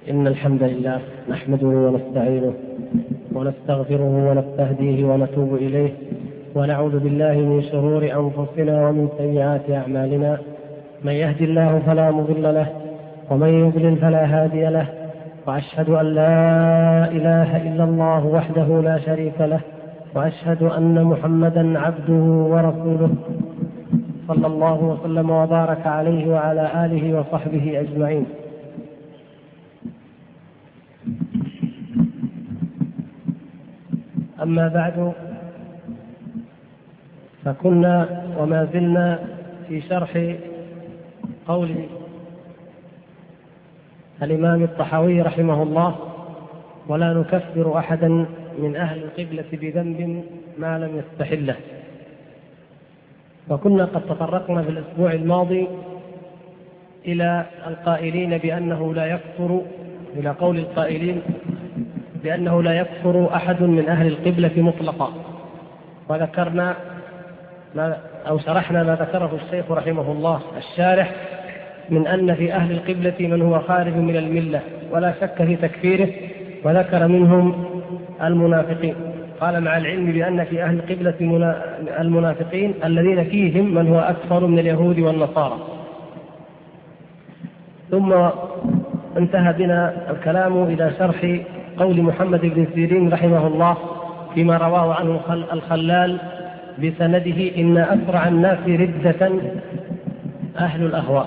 إن الحمد لله نحمده ونستعينه ونستغفره ونستهديه ونتوب إليه، ونعوذ بالله من شرور أنفسنا ومن سيئات أعمالنا. من يهد الله فلا مضل له، ومن يضلل فلا هادي له، وأشهد أن لا إله إلا الله وحده لا شريك له، وأشهد أن محمدا عبده ورسوله، صلى الله وسلم وبارك عليه وعلى آله وصحبه أجمعين. أما بعد، فكنا وما زلنا في شرح قول الإمام الطحاوي رحمه الله: ولا نكفر أحدا من أهل القبلة بذنب ما لم يستحله. وكنا قد تطرقنا في الأسبوع الماضي إلى القائلين بأنه لا يكفر، إلى قول القائلين بأنه لا يكفر أحد من أهل القبلة مطلقا، وذكرنا أو شرحنا ما ذكره الشيخ رحمه الله الشارح من أن في أهل القبلة من هو خارج من الملة ولا شك في تكفيره، وذكر منهم المنافقين. قال: مع العلم بأن في أهل القبلة المنافقين الذين فيهم من هو أكثر من اليهود والنصارى. ثم انتهى بنا الكلام إلى شرح قول محمد بن سيرين رحمه الله فيما رواه عنه الخلال بسنده: إن أسرع الناس ردة أهل الأهواء.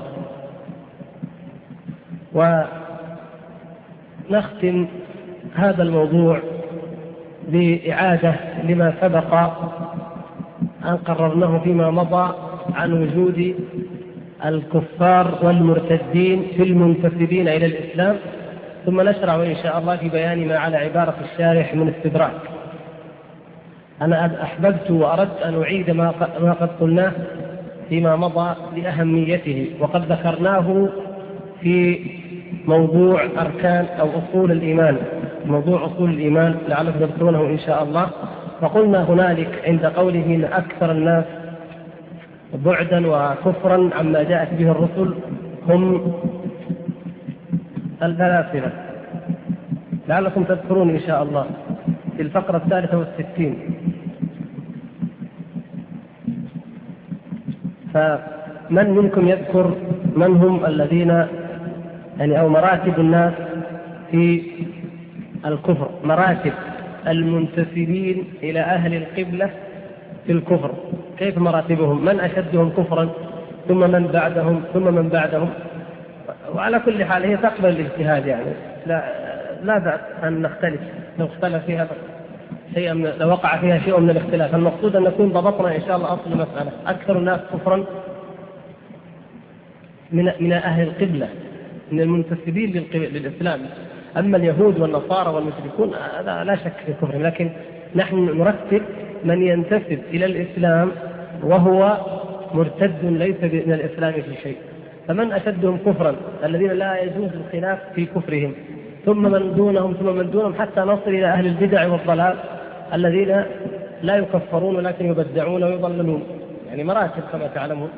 ونختم هذا الموضوع بإعادة لما سبق أن قررناه فيما مضى عن وجود الكفار والمرتدين في المنتسبين إلى الإسلام، ثم نشرع إن شاء الله في بيان ما على عبارة الشارح من استدراك. أنا أحببت وأردت أن أعيد ما قد قلناه فيما مضى لأهميته، وقد ذكرناه في موضوع أركان أو أصول الإيمان، موضوع أصول الإيمان لعلكم تذكرونه إن شاء الله. فقلنا هنالك عند قوله إن أكثر الناس بعدا وكفرا عما جاءت به الرسل هم الفلاسفة، لعلكم تذكرون إن شاء الله في الفقرة 63. فمن منكم يذكر من هم الذين أو مراتب الناس في الكفر، مراتب المنتسبين إلى أهل القبلة في الكفر، كيف مراتبهم؟ من أشدهم كفرا، ثم من بعدهم، ثم من بعدهم. وعلى كل حال هي تقبل الاجتهاد، يعني لا بأس أن نختلف لو اختلف فيها شيء، لو وقع فيها شيء من الاختلاف. المقصود أن نكون ضبطنا إن شاء الله أصل المسألة: أكثر الناس كفرا من أهل القبلة، من المنتسبين للإسلام. أما اليهود والنصارى والمشركون هذا لا شك في كفرهم، لكن نحن نرتب من ينتسب إلى الإسلام وهو مرتد ليس من الإسلام في شيء. فمن أشدهم كفرا الذين لا يجوز الخلاف في كفرهم، ثم من دونهم، ثم من دونهم، حتى نصل إلى أهل البدع والضلال الذين لا يكفرون ولكن يبدعون ويضللون، يعني مراتب كما تعلمون.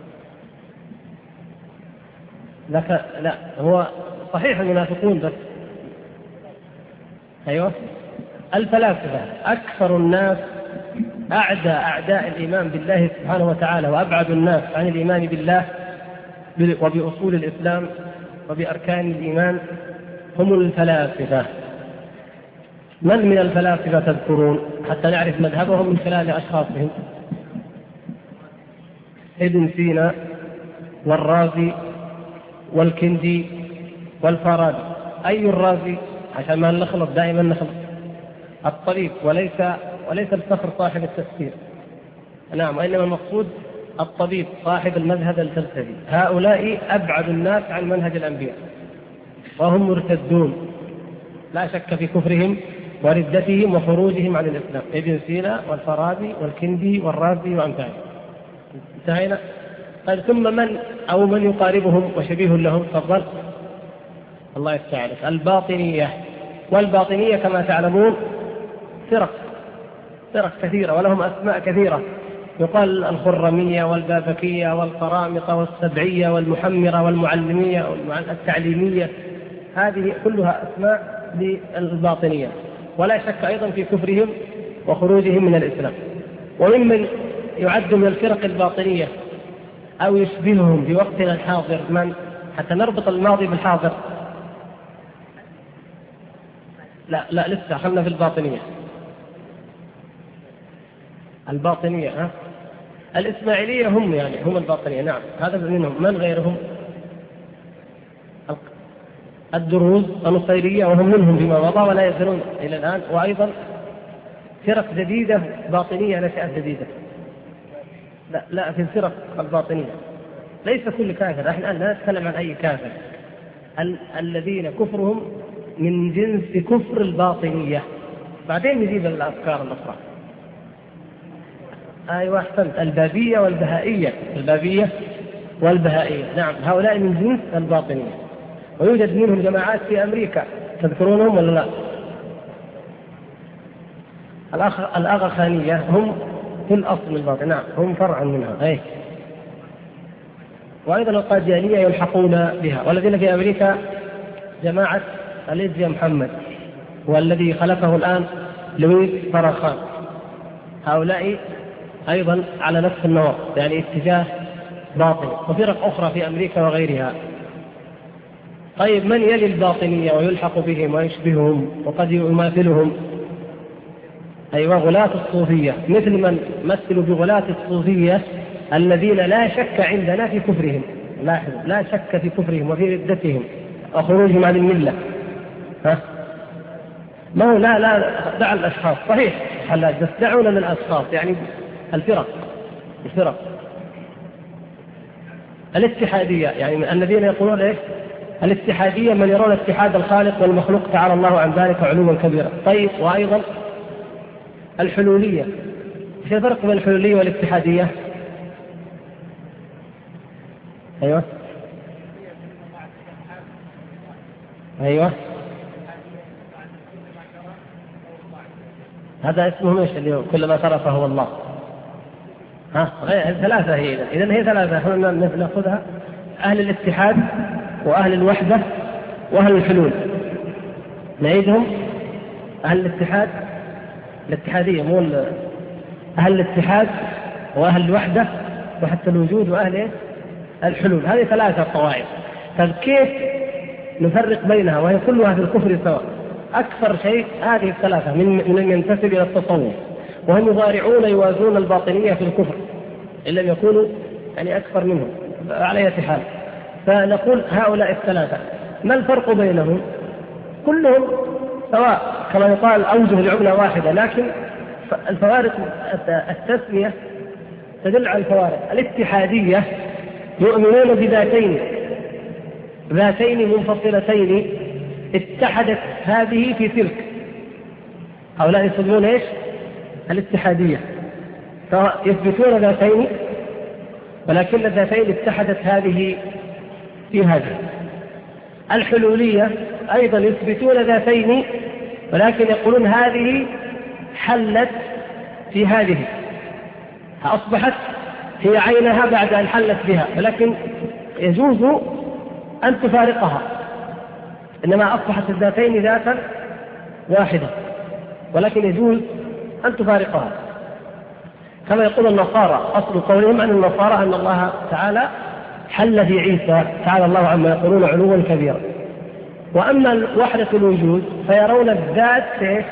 لا هو صحيح المنافقون بس. أيوة، الفلاسفة أكثر الناس أعداء الإيمان بالله سبحانه وتعالى، وأبعد الناس عن الإيمان بالله وبأصول الإسلام وبأركان الإيمان هم الفلاسفة. من الفلاسفة تذكرون حتى نعرف مذهبهم من خلال أشخاصهم؟ ابن سينا والرازي والكندي والفارابي. أي الرازي؟ عشان ما نخلط دائما نخلط الطريق، وليس الفخر صاحب التفسير، نعم، وإنما المقصود الطبيب صاحب المذهب الفلسفي. هؤلاء أبعد الناس عن منهج الأنبياء، وهم مرتدون لا شك في كفرهم وردتهم وخروجهم عن الإسلام. ابن سينا والفارابي والكندي والرازي وأمثاله. انتهينا. طيب، ثم من يقاربهم وشبيه لهم؟ تفضل. الله يستعلك. الباطنية. والباطنية كما تعلمون فرق كثيرة ولهم أسماء كثيرة، يقال الخرمية والبابكية والقرامطة والسبعية والمحمرة والمعلمية والتعليمية، هذه كلها أسماء للباطنية، ولا شك أيضا في كفرهم وخروجهم من الإسلام. وممن يعد من الفرق الباطنية أو يشبههم في وقتنا الحاضر من، حتى نربط الماضي بالحاضر. لا لسه خلنا في الباطنية. الباطنية الإسماعيلية هم هم الباطنية، نعم هذا منهم. من غيرهم؟ الدروز النصيرية، وهم منهم فيما مضى ولا يزالون إلى الآن. وأيضا فرق جديدة باطنية نشأت جديدة. لا في الفرق الباطنية ليس كل كافر، احنا الآن لا نتكلم عن أي كافر، الذين كفرهم من جنس كفر الباطنية. بعدين نجيب الأفكار الأخرى. أيوة أحسنت، البابية والبهائية. البابية والبهائية نعم، هؤلاء من جنس الباطنية، ويوجد منهم جماعات في أمريكا، تذكرونهم ولا لا؟ الأغاخانية هم في الأصل الباطن، نعم هم فرع منها. وأيضا القاديانية يلحقون بها. والذين في أمريكا جماعة الإزيا محمد، والذي خلفه الآن لويس فراخان، هؤلاء أيضا على نفس النوع، يعني اتجاه باطني. وفرق أخرى في أمريكا وغيرها. طيب من يلي الباطنية ويلحق بهم ويشبههم وقد يماثلهم؟ أيوة غلاة الصوفية، مثل من مثلوا بغلاة الصوفية الذين لا شك عندنا في كفرهم. لاحظوا، لا شك في كفرهم وفي ردتهم وخروجهم عن الملة. ما هو لا دع الأشخاص، صحيح حلاج، بس دعونا من الأشخاص، يعني الفرق الاتحادية، يعني الذين يقولون إيه؟ الاتحادية من يرون اتحاد الخالق والمخلوق تعالى الله عن ذلك علوا كبيرا. طيب وأيضا الحلولية. ايش الفرق بين الحلولية والاتحادية؟ أيوة هذا اسمه ايش اليوم؟ كل ما صرفه هو الله. ثلاثة هي إذن هي ثلاثة، احنا نأخذها: أهل الاتحاد وأهل الوحدة وأهل الحلول. نعيدهم: أهل الاتحاد، الاتحادية مو أهل الاتحاد، وأهل الوحدة وحتى الوجود، وأهل الحلول. هذه ثلاثة قواعد. فكيف نفرق بينها وهي كلها في الكفر سواء؟ أكثر شيء هذه الثلاثة من ينتسب إلى التصوف، وهم يضارعون يوازون الباطنية في الكفر إن لم يكونوا يعني أكثر منهم على أي حال. فنقول هؤلاء الثلاثة ما الفرق بينهم؟ كلهم سواء كما يقال أوجه لعملة واحدة، لكن الفوارق التسمية تدل على الفوارق. الاتحادية يؤمنون بذاتين منفصلتين اتحدت هذه في تلك، هؤلاء يسمون ايش؟ الاتحادية، يثبتون ذاتين ولكن الذاتين اتحدت هذه في هذه. الحلولية أيضا يثبتون ذاتين ولكن يقولون هذه حلت في هذه، أصبحت هي عينها بعد أن حلت بها، ولكن يجوز أن تفارقها، إنما أصبحت الذاتين ذاتا واحدة ولكن يجوز أن تفارقها، كما يقول النصارى. أصل قولهم عن النصارى أن الله تعالى حل في عيسى تعالى الله عما يقولون علوا كبيرا. وأما وحدة الوجود فيرون الذات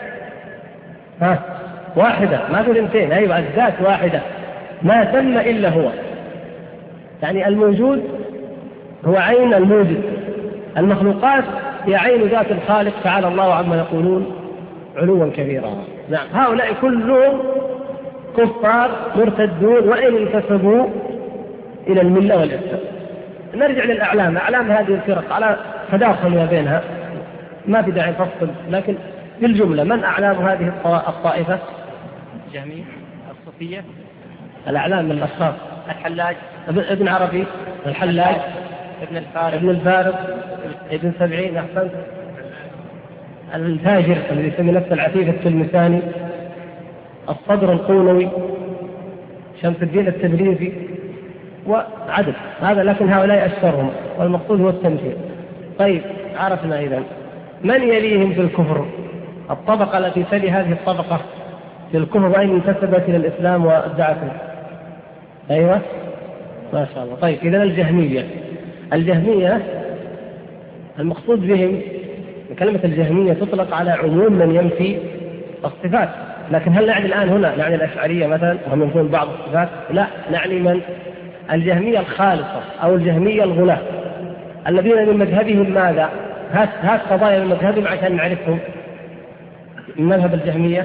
واحدة، ما في اثنتين. أيوة الذات واحدة، ما تم إلا هو، يعني الموجود هو عين الموجود، المخلوقات هي عين ذات الخالق تعالى الله عما يقولون علوا كبيرا. نعم هؤلاء كلهم كفار مرتدون وإن انتسبوا إلى الملة والإسلام. نرجع للأعلام. أعلام هذه الفرق على تداخل ما بينها، ما في داعي نفصل، لكن بالجملة من أعلام هذه الطائفة؟ الجهمية، الصوفية. الأعلام من الأشخاص: الحلاج، ابن عربي، الحلاج، ابن الفارض، ابن سبعين، أحسنت، الفاجر الذي يسمي نفسه العفيف التلمساني، الصدر القولوي، شمس الدين التبريزي، وعدد هذا، لكن هؤلاء أشهرهم والمقصود هو التمثيل. طيب عرفنا إذن من يليهم في الكفر، الطبقة التي تلي هذه الطبقة في الكفر وإن انتسبت إلى الإسلام وادعته. أيوة ما شاء الله. طيب إذن الجهمية المقصود بهم كلمة الجهمية تطلق على عموم من ينفي الصفات، لكن هل نعني الآن هنا نعني الأشعرية مثلا وهم ينفون بعض الصفات؟ لا، نعني من الجهمية الخالصة أو الجهمية الغلاة الذين من مذهبهم ماذا؟ هات قضايا من مذهبهم عشان نعرفهم. من مذهب الجهمية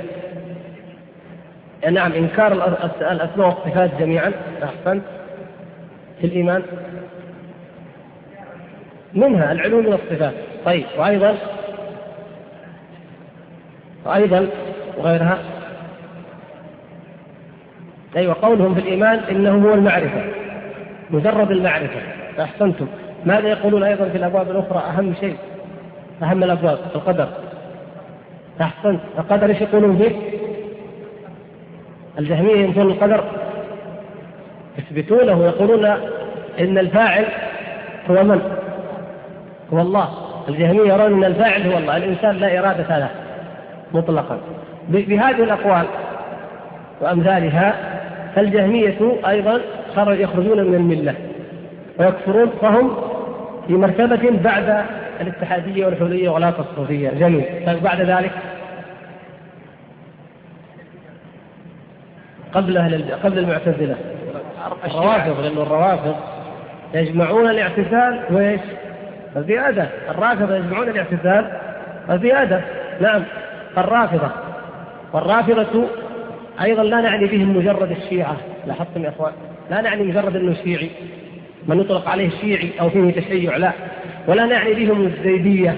نعم إنكار الأسماء والصفات جميعا. أحسنت. في الإيمان منها العلو من الصفات. طيب وأيضا وغيرها. أيوة قولهم في الإيمان إنه هو المعرفة، مجرد المعرفة. أحسنتم. ماذا يقولون أيضا في الأبواب الأخرى؟ أهم شيء، أهم الأبواب القدر. أحسنت. القدر إيش يقولون به؟ الجهمية ينفون القدر، يثبتونه ويقولون إن الفاعل هو من؟ هو الله. الجهمية يرون أن الفاعل هو الله، الإنسان لا إرادة له مطلقا. بهذه الأقوال وأمثالها فالجهمية أيضا يخرجون من الملة ويكفرون، فهم في مرتبة بعد الاتحادية والحلولية وغلاة الصوفية. جميل. طيب بعد ذلك قبل المعتزلة الروافض، لأن الروافض يجمعون الاعتزال وإيش؟ الزيادة. الرافضة يجمعون الاعتزال الزيادة. نعم. والرافضة أيضا لا نعني بهم مجرد الشيعة. لاحظتم يا أخوان؟ لا نعني مجرد أنه شيعي من يطلق عليه شيعي أو فيه تشيع، لا. ولا نعني بهم الزيدية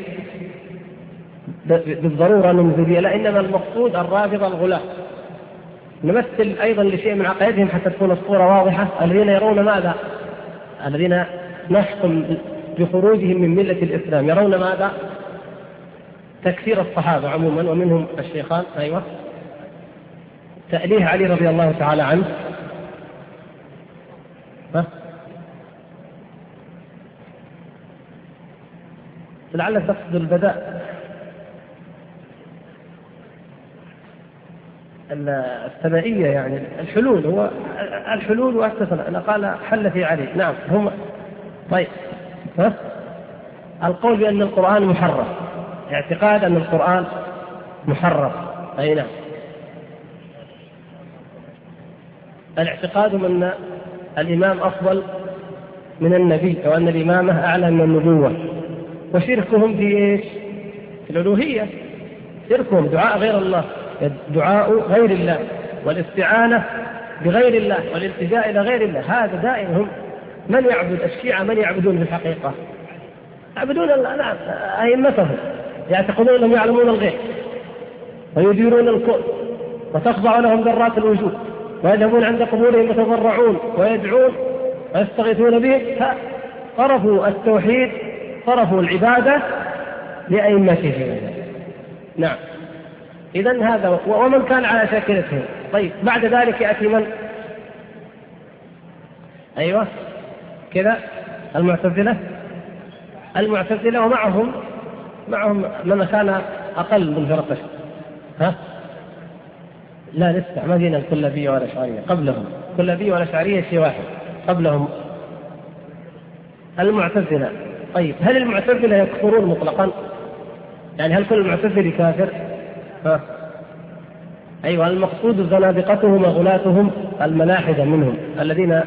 بالضرورة أنهم زيدية، لا، إنما المقصود الرافضة الغلاة. نمثل أيضا لشيء من عقائدهم حتى تكون الصورة واضحة. الذين يرون ماذا؟ الذين نحكم بخروجهم من ملة الإسلام يرون ماذا؟ تكفير الصحابة عموما ومنهم الشيخان. أيوة. تأليه علي رضي الله تعالى عنه. لعلك تقصد البداء الثنائية، يعني الحلول. هو الحلول والتثنى. أنا قال حل في علي. نعم هم. طيب القول بأن القرآن محرف، اعتقاد أن القرآن محرف. أي نعم. الاعتقاد أن الإمام أفضل من النبي أو أن الإمامة أعلى من النبوة. وشركهم في إيش؟ في الألوهية. شركهم دعاء غير الله، دعاء غير الله والاستعانة بغير الله والالتجاء إلى غير الله. هذا دائما هم من يعبد الشيعة، من يعبدون في الحقيقة؟ يعبدون أئمتهم، يعتقدون أنهم يعلمون الغيب ويديرون الكون وتخضع لهم ذرات الوجود ويذهبون عند قبورهم يتضرعون ويدعون ويستغيثون بهم. صرفوا التوحيد، صرفوا العبادة لأئمتهم. نعم. إذن هذا ومن كان على شاكلتهم. طيب بعد ذلك يأتي من؟ أيوة كذا المعتزلة ومعهم من كان أقل من فرقة. لا لسه ما جينا الكلابية والأشعرية قبلهم. الكلابية والأشعرية شيء واحد قبلهم المعتزلة. طيب هل المعتزلة يكفرون مطلقا؟ يعني هل كل المعتزلة كافر؟ أيوة. المقصود زنادقتهم وغلاتهم الملاحدة منهم الذين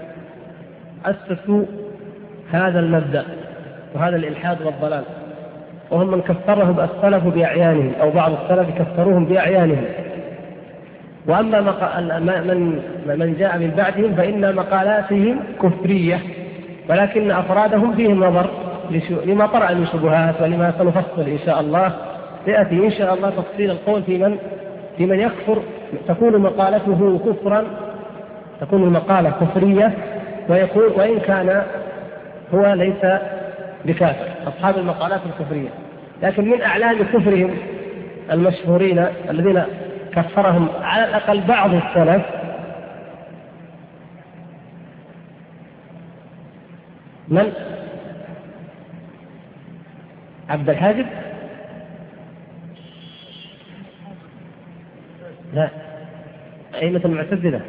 أسسوا هذا المبدأ وهذا الإلحاد والضلال، وهم من كفرهم السلف بأعيانهم أو بعض السلف كفروهم بأعيانهم. وأما من جاء من بعدهم فإن مقالاتهم كفرية، ولكن أفرادهم فيهم نظر لما طرأ من شبهات ولما سنفصل إن شاء الله. سيأتي إن شاء الله تفصيل القول في من يكفر تكون مقالته كفرا، تكون المقالة كفرية ويقول وإن كان هو ليس بكافر، أصحاب المقالات الكفرية. لكن من أعلام كفرهم المشهورين الذين كفرهم على الأقل بعض السلف من عبد الحاجب؟ لا، أئمة المعتزلة.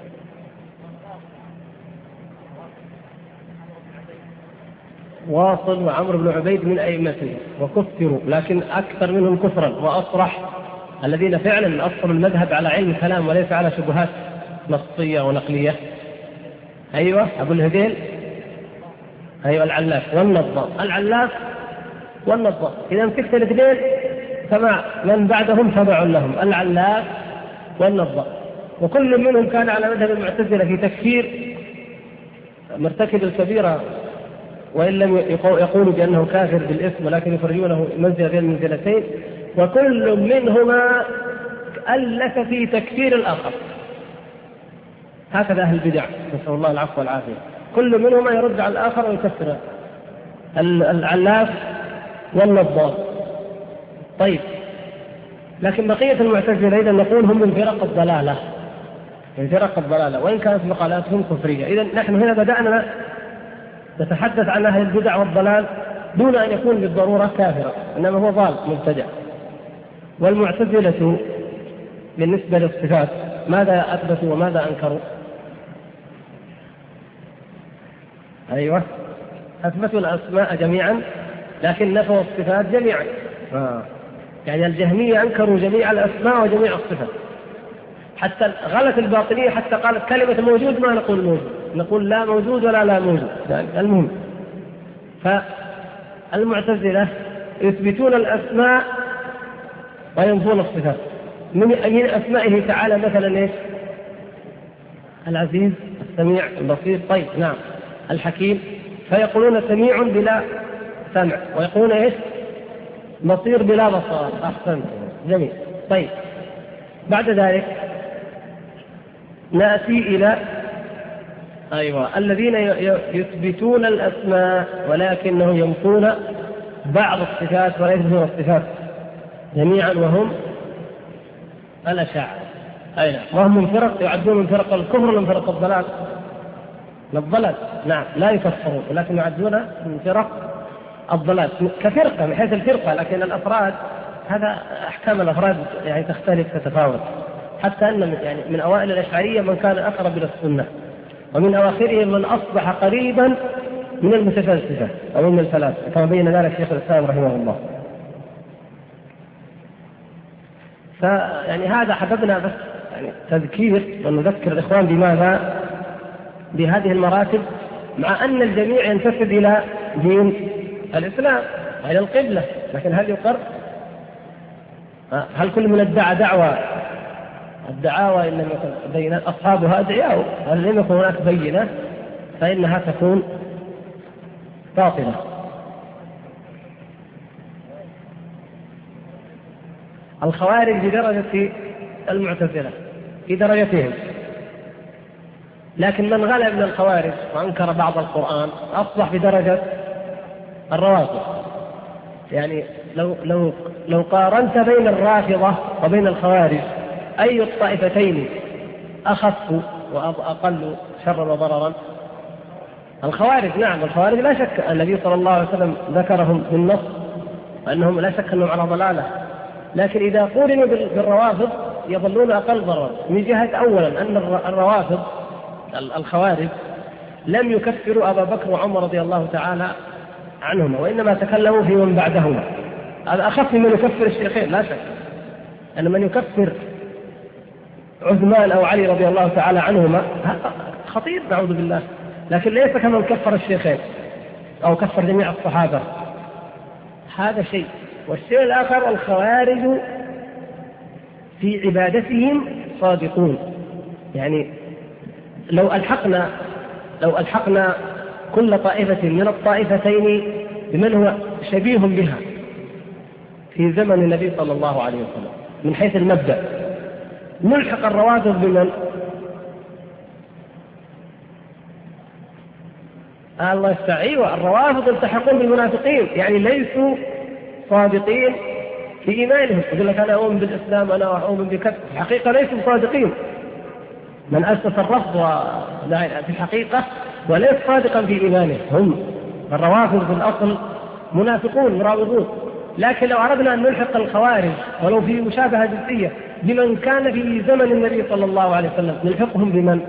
واصل وعمرو بن عبيد من أئمته وكفروا، لكن أكثر منهم كفرا وأصرح الذين فعلا أصلوا المذهب على علم الكلام وليس على شبهات نصية ونقلية. أيوة أبو الهذيل، أيوة العلاف والنظام، العلاف والنظام. إذا مسكت الاثنين فما من بعدهم تبع لهم، العلاف والنظام، وكل منهم كان على مذهب المعتزلة في تكفير مرتكب الكبيرة، وإن لم يقولوا بأنه كافر بالاسم ولكن يخرجونه منزلة بين المنزلتين، وكل منهما ألف في تكفير الآخر. هكذا أهل البدع نسأل الله العفو والعافية، كل منهما يرد على الآخر ويكفر، العلاف والنظام. طيب، لكن بقية المعتزلة إذا نقول هم من فرق الضلالة، من فرق الضلالة وإن كانت مقالاتهم كفرية. إذا نحن هنا بدأنا نتحدث عن أهل البدع والضلال دون أن يكون بالضرورة كافرا، إنما هو ضال مبتدع. والمعتزلة بالنسبة للصفات ماذا أثبتوا وماذا أنكروا؟ أيوة، أثبتوا الأسماء جميعا لكن نفوا الصفات جميعا. يعني الجهمية أنكروا جميع الأسماء وجميع الصفات، حتى غلت الباطنية حتى قالت كلمة موجود ما نقول موجود، نقول لا موجود ولا لا موجود. المهم، فالمعتزلة يثبتون الأسماء وينفون الصفات. من أسمائه تعالى مثلا إيش؟ العزيز، السميع، البصير. طيب نعم، الحكيم، فيقولون سميع بلا سمع، ويقولون إيش؟ بصير بلا بصار. أحسنت، جميل. طيب، بعد ذلك نأتي إلى أيوة الذين يثبتون الأسماء ولكنهم ينفون بعض الصفات ولا يثبتون الصفات جميعا، وهم الأشاعرة. أي وهم من فرق يعدون من فرق الكفر ومن فرق الضلال. الضلال نعم لا يكفرون، ولكن يعدون من فرق الضلال كفرقة من حيث الفرقة، لكن الأفراد هذا أحكام الأفراد يعني تختلف تتفاوت، حتى أن يعني من أوائل الأشعرية من كان أقرب إلى السنة، ومن أواخرهم من أصبح قريبا من المتفلسفة أو من الفلاسفة، كما بين ذلك شيخ الإسلام رحمه الله. فيعني هذا حببنا بس يعني تذكير ونذكر الإخوان بماذا؟ بهذه المراتب، مع أن الجميع ينتسب إلى دين الإسلام إلى القبلة، لكن هل يقر؟ هل كل من ادعى دعوة الدعاوى إن لم يكن بينة أصحابها أدعياء، هل لم يكن هناك بينة فإنها تكون باطلة. الخوارج بدرجة المعتزلة في درجتهم، لكن من غلب من الخوارج وأنكر بعض القرآن أصبح بدرجة الروافض. يعني لو قارنت بين الرافضة وبين الخوارج أي الطائفتين أخف وأقل شرا وضررا؟ الخوارج. نعم الخوارج لا شك النبي صلى الله عليه وسلم ذكرهم بالنص وأنهم لا شك أنهم على ضلالة، لكن إذا قورنوا بالروافض يظلون أقل ضررا، من جهة أولا أن الروافض الخوارج لم يكفروا أبا بكر وعمر رضي الله تعالى عنهما، وإنما تكلموا في من بعدهما. هذا أخف من يكفر الشيخين لا شك، أن من يكفر عثمان أو علي رضي الله تعالى عنهما خطير نعوذ بالله، لكن ليس كمن كفر الشيخين أو كفر جميع الصحابة، هذا شيء. والشيء الآخر الخوارج في عبادتهم صادقون، يعني لو ألحقنا كل طائفة من الطائفتين بمن هو شبيه بها في زمن النبي صلى الله عليه وسلم من حيث المبدأ، نلحق الروافض بمن؟ الله يستعين. الروافض التحقون بالمنافقين، يعني ليسوا صادقين في إيمانهم. يقول لك أنا أؤمن بالإسلام أنا أؤمن بكذا، في الحقيقة ليسوا صادقين. من أسس الرفض في الحقيقة وليس صادقا في إيمانه. هم الروافض في الأصل منافقون مراوغون. لكن لو أردنا أن نلحق الخوارج ولو في مشابهة جزئية بمن كان في زمن النبي صلى الله عليه وسلم، نلحقهم بمن؟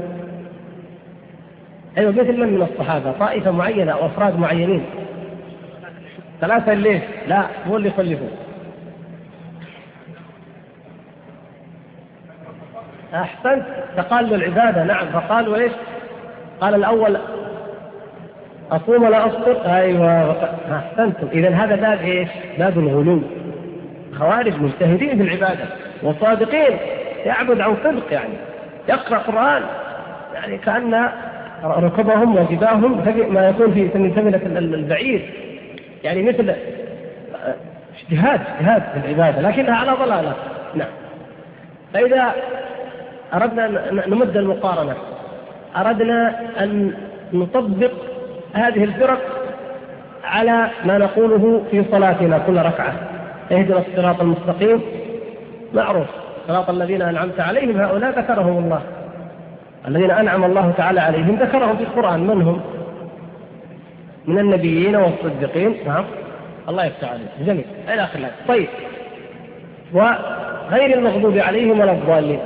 أيوة، مثل من الصحابة، طائفة معينة أو أفراد معينين. 3 ليش؟ لا، هو اللي يخلفون. أحسنت، فقالوا العبادة. نعم، فقالوا إيش؟ قال الأول أصوم ولا أفطر. أيوة، أحسنتم. إذن هذا باب إيش؟ باب الغلو. خوارج مجتهدين في العبادة وصادقين، يعبد عن صدق، يعني يقرأ قرآن يعني كأن ركبهم وجباههم ما يكون في سمنة البعير، يعني مثل اجتهاد في العبادة لكنها على ضلالة. نعم. فإذا أردنا أن نمد المقارنة، أردنا أن نطبق هذه الفرق على ما نقوله في صلاتنا كل ركعة: اهدنا الصراط المستقيم، معروف، صراط الذين أنعمت عليهم، هؤلاء ذكرهم الله، الذين أنعم الله تعالى عليهم ذكرهم في القرآن، من هم؟ من النبيين والصديقين. نعم، الله يفتح عليهم. جميل، إلى آخره. طيب، وغير المغضوب عليهم ولا الضالين،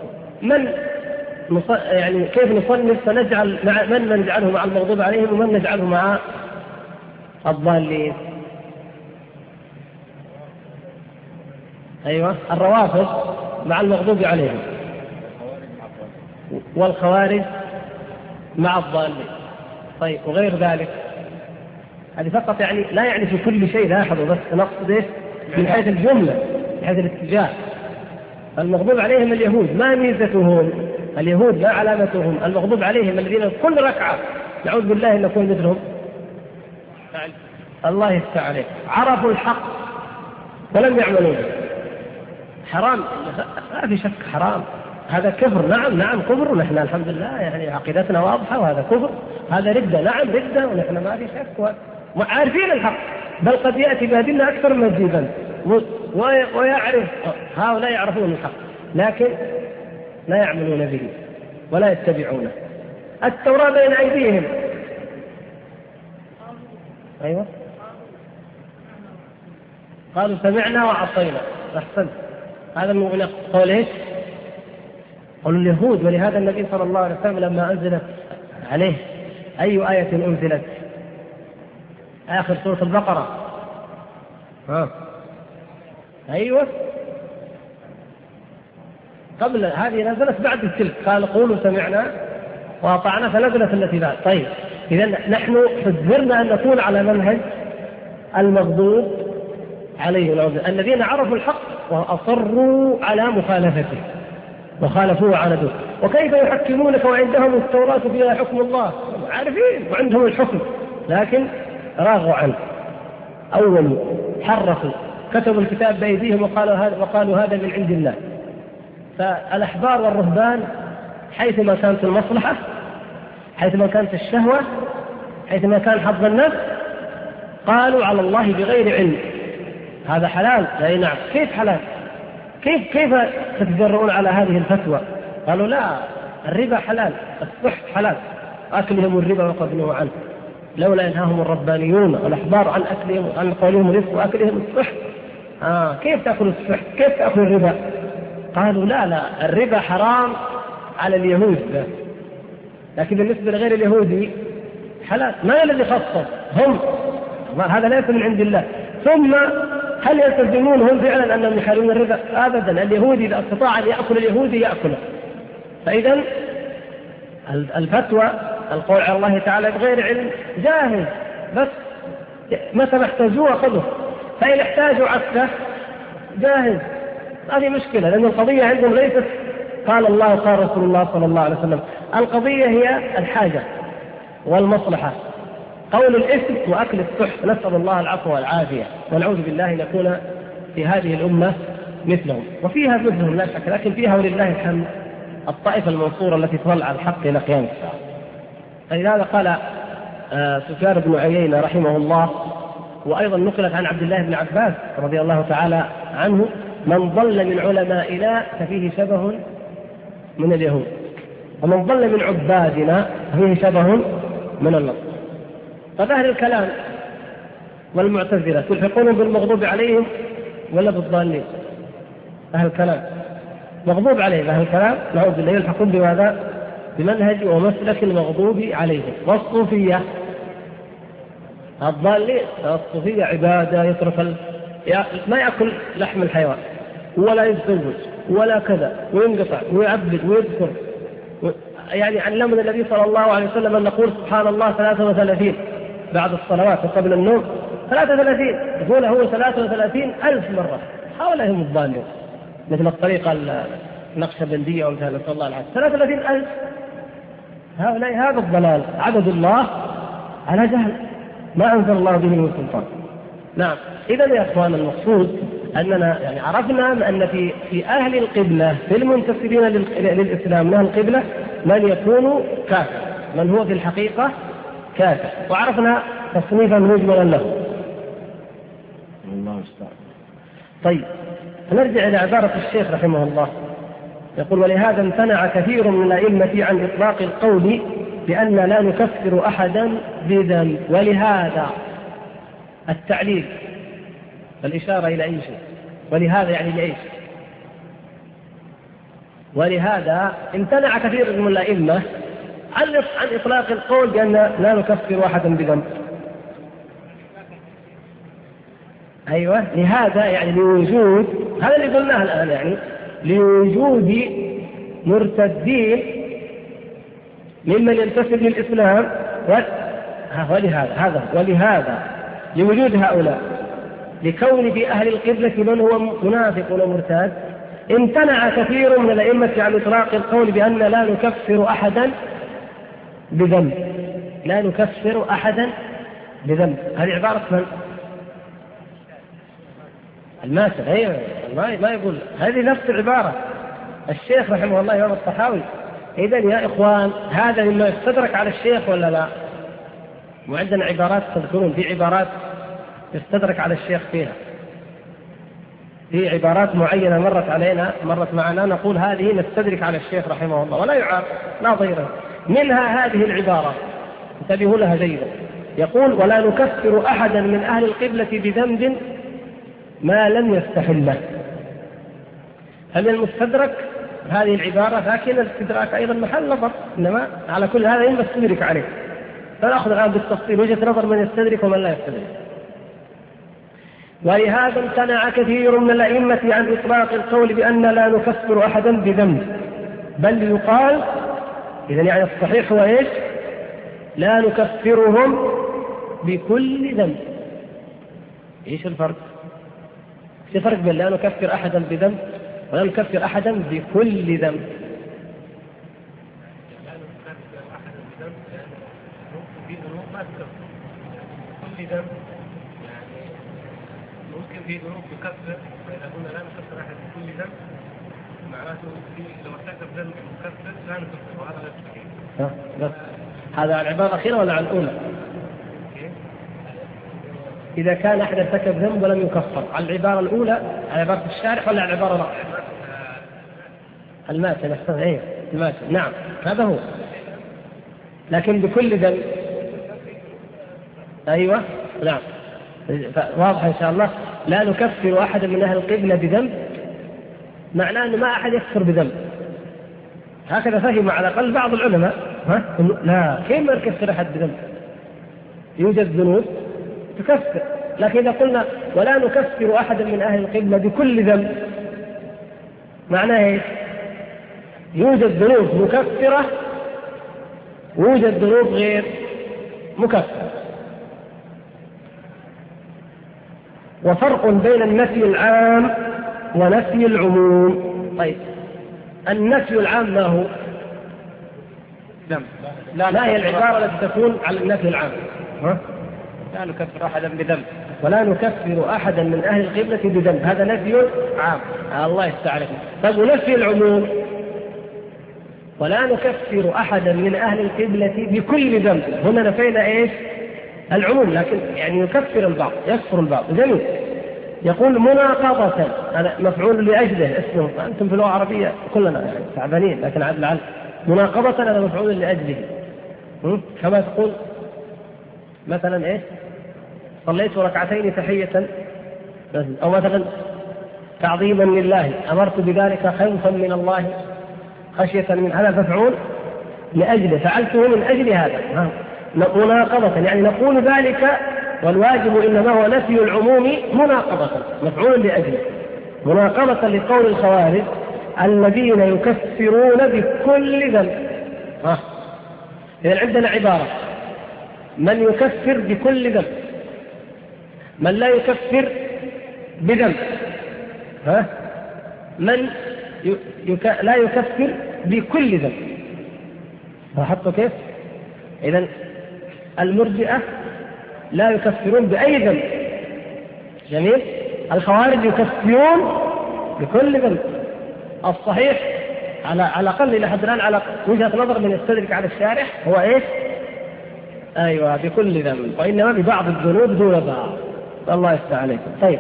يعني كيف نصنف؟ فنجعل مع من نجعله مع المغضوب عليهم ومن نجعله مع الضالين؟ أيوة، الروافض مع المغضوب عليهم، والخوارج مع الضالين. طيب، وغير ذلك؟ هذه فقط، يعني لا يعني في كل شيء، لاحظوا بس نقصد ايش من حيث الجملة، من حيث الاتجاه. المغضوب عليهم اليهود، ما ميزتهم؟ اليهود ما علامتهم؟ المغضوب عليهم الذين كل ركعة نعوذ بالله أن نكون مثلهم. الله يفتح عليك، عرفوا الحق ولم يعملوا به. حرام، ما في شك حرام، هذا كفر. نعم كفر، ونحن الحمد لله يعني عقيدتنا واضحة، وهذا كفر، هذا ردة. نعم ردة، ونحن ما في شك، وعارفين الحق، بل قد يأتي بأدلة أكثر مزيدا ويعرف. هؤلاء يعرفون الحق لكن لا يعملون به ولا يتبعونه. التوراة بين أيديهم. أيوة، قالوا سمعنا وعصينا. أحسنت، هذا من قول ايش؟ قول اليهود. ولهذا النبي صلى الله عليه وسلم لما أنزلت عليه أي آية أنزلت؟ آخر سورة البقرة. أيوة، قبل هذه نزلت بعد التلك، قال قولوا سمعنا وأطعنا، فنزلت التي بعد. طيب، إذن نحن حذرنا أن نكون على منهج المغضوب عليهم الذين عرفوا الحق وأصروا على مخالفته وخالفوه وعاندوه. وكيف يحكمونك وعندهم التوراة فيها حكم الله؟ عارفين وعندهم الحكم لكن راغوا عنه، أول حرفوا، كتبوا الكتاب بأيديهم وقالوا هذا من عند الله. فالأحبار والرهبان حيثما كانت المصلحة، حيثما كانت الشهوة، حيثما كان حظ النفس، قالوا على الله بغير علم هذا حلال. أي نعم، كيف حلال؟ كيف تتجرؤون على هذه الفتوى؟ قالوا لا، الربا حلال، السحت حلال، أكلهم الربا وقد نهوا عنه، لولا ينهاهم الربانيون والأحبار عن أكلهم، عن قولهم رزق وأكلهم السحت. كيف تأكل السحت؟ كيف تأكل الربا؟ قالوا لا، الربا حرام على اليهود، لكن بالنسبة لغير اليهودي حلال. ما الذي خصص؟ هم، هذا ليس من عند الله. ثم هل يلتزمون هم فعلا أنهم يحلون الربا؟ أبدا، اليهودي إذا استطاع أن يأكل اليهودي يأكله. فإذا الفتوى، القول على الله تعالى بغير علم جاهز، بس متى ما احتاجوه أخذه، فإن احتاجوا عكسه جاهز، هذه مشكلة، لأن القضية عندهم ليست قال الله وقال رسول الله صلى الله عليه وسلم، القضية هي الحاجة والمصلحة، قول الإثم وأكل السحت. نسأل الله العفو والعافية، ونعوذ بالله أن نكون في هذه الأمة مثلهم، وفيها مثلهم لا شك، لكن فيها ولله الحمد الطائفة المنصورة التي تظل على الحق إلى قيام الساعة. فلهذا قال سفيان بن عيينة رحمه الله، وأيضا نقلت عن عبد الله بن عباس رضي الله تعالى عنه: من ضل من علمائنا ففيه شبه من اليهود، ومن ضل من عبادنا ففيه شبه من النصارى. فظاهر الكلام والمعتزلة تلحقون بالمغضوب عليهم ولا بالضالين؟ أهل الكلام مغضوب عليهم، أهل الكلام نعوذ بالله يلحقون بماذا؟ بمنهج ومسلك المغضوب عليهم. والصوفية الضالين، الصوفية عبادة، يترك ما يأكل لحم الحيوان ولا يتزوج ولا كذا، وينقطع ويعبد ويذكر. يعني علمنا النبي صلى الله عليه وسلم أن نقول سبحان الله 33 بعد الصلوات وقبل النوم 33، يقول هو 33,000 مرة. هؤلاء هم الضالين، مثل الطريقة النقشبندية ومثل نسأل الله العافية 33,000. هؤلاء هذا الضلال، عبد الله على جهل ما أنزل الله به من سلطان. نعم. إذا يا إخوان المقصود أننا يعني عرفنا أن في أهل القبلة، في المنتسبين للإسلام من أهل القبلة، من يكون كافر، من هو في الحقيقة كافر، وعرفنا تصنيفا مجملا له. الله المستعان. طيب نرجع إلى عبارة الشيخ رحمه الله، يقول: ولهذا امتنع كثير من الأئمة عن إطلاق القول بأن لا نكفر أحدا بذنب. ولهذا التعليل، الإشارة إلى أي شيء، ولهذا يعني لإيش؟ ولهذا امتنع كثير من الأئمة عن إطلاق القول بأن لا نكفر أحدا بذنب. أيوة، لهذا يعني لوجود، هذا اللي قلناه الآن، يعني لوجود مرتدين ممن ينتسب للإسلام. ولهذا لوجود هؤلاء، لكون في أهل القبلة من هو منافق ومرتاد، امتنع كثير من الأئمة عن إطلاق القول بأن لا نكفر أحدا بذنب. لا نكفر أحدا بذنب، هذه عبارة من؟ الماسر. أيوة، ما يقول هذه نفس العبارة الشيخ رحمه الله يوم الطحاوي. إذن يا إخوان هذا مما يستدرك على الشيخ ولا لا؟ وعندنا عبارات تذكرون، في عبارات يستدرك على الشيخ فيها، في عبارات معينة مرت معنا نقول هذه نستدرك على الشيخ رحمه الله ولا يعار لا ضيره. منها هذه العبارة، انتبهوا لها جيدا، يقول: ولا نكفر أحدا من أهل القبلة بذنب ما لم يستحله. هل المستدرك هذه العبارة؟ لكن الاستدراك أيضا محل نظر، إنما على كل هذا ينبغي استدرك عليه. فنأخذ الآن بالتفصيل وجهة نظر من يستدرك ومن لا يستدرك. ولهذا امتنع كثير من الأئمة عن إطلاق القول بأن لا نكفر أحدا بذنب، بل يقال، إذن يعني الصحيح هو إيش؟ لا نكفرهم بكل ذنب. إيش الفرق؟ في فرق بين لا نكفر أحدا بذنب ولا نكفر أحدا بكل ذنب. كل ذنب يعني ممكن في ذنوب تكفر، فإذا قلنا لا نكفر أحد بكل ذنب معناته لو ارتكب ذنب مكفر لا نكفر، وهذا غير صحيح. بس هذا على العبارة الأخيرة ولا على الأولى؟ إذا كان أحد ارتكب ذنب ولم يكفر، على العبارة الأولى على عبارة الشارح ولا على العبارة الأخرى؟ الماتن. أيه الماتن، نعم هذا هو. لكن بكل ذنب، أيوة نعم واضح إن شاء الله. لا نكفر أحد من أهل القبلة بذنب معناه أنه ما أحد يكفر بذنب، هكذا فهم على الأقل بعض العلماء. لا، كيف ما نكفر أحد بذنب؟ يوجد ذنوب تكفر، لكن إذا قلنا ولا نكفر أحدا من أهل القبلة بكل ذنب معناه إيش؟ يوجد ذنوب مكفرة ويوجد ذنوب غير مكفرة. وفرق بين النفي العام ونفي العموم. طيب النفي العام ما هو؟ لا هي العبارة التي تكون على النفي العام. لا نكفر أحدا بذنب، ولا نكفر أحدا من أهل القبلة بذنب، هذا نفي عام. الله يستعرف. طيب ونفي العموم: ولا نكفر أحدا من أهل القبلة بكل ذنب. هنا نفينا إيش؟ العموم، لكن يعني يكفر البعض يكفر البعض. جميل. يقول مناقضة، هذا مفعول لأجله اسمه، أنتم في اللغة العربية كلنا يعني تعبانين، لكن عدل مناقضة هذا مفعول لأجله. كما تقول مثلا إيش؟ صليت ركعتين تحية أو مثلا تعظيما لله أمرت بذلك خوفا من الله خشية من هذا مفعول لأجله، فعلته من أجل هذا مناقضة، يعني نقول ذلك والواجب إنما هو نفي العموم مناقضة، مفعول لأجله مناقضة لقول الخوارج الذين يكفرون بكل ذنب. إذن عندنا عبارة: من يكفر بكل ذنب، من لا يكفر بذنب، من لا يكفر بكل ذنب. لاحظتوا كيف؟ إذن المرجئة لا يكفرون بأي ذنب، جميل. الخوارج يكفرون بكل ذنب. الصحيح على الأقل إلى حد الآن على وجهة نظر من يستدرك على الشارح هو إيش؟ أيوة بكل ذنب، وإنما ببعض الذنوب دون بعض. الله يفتح عليكم. طيب،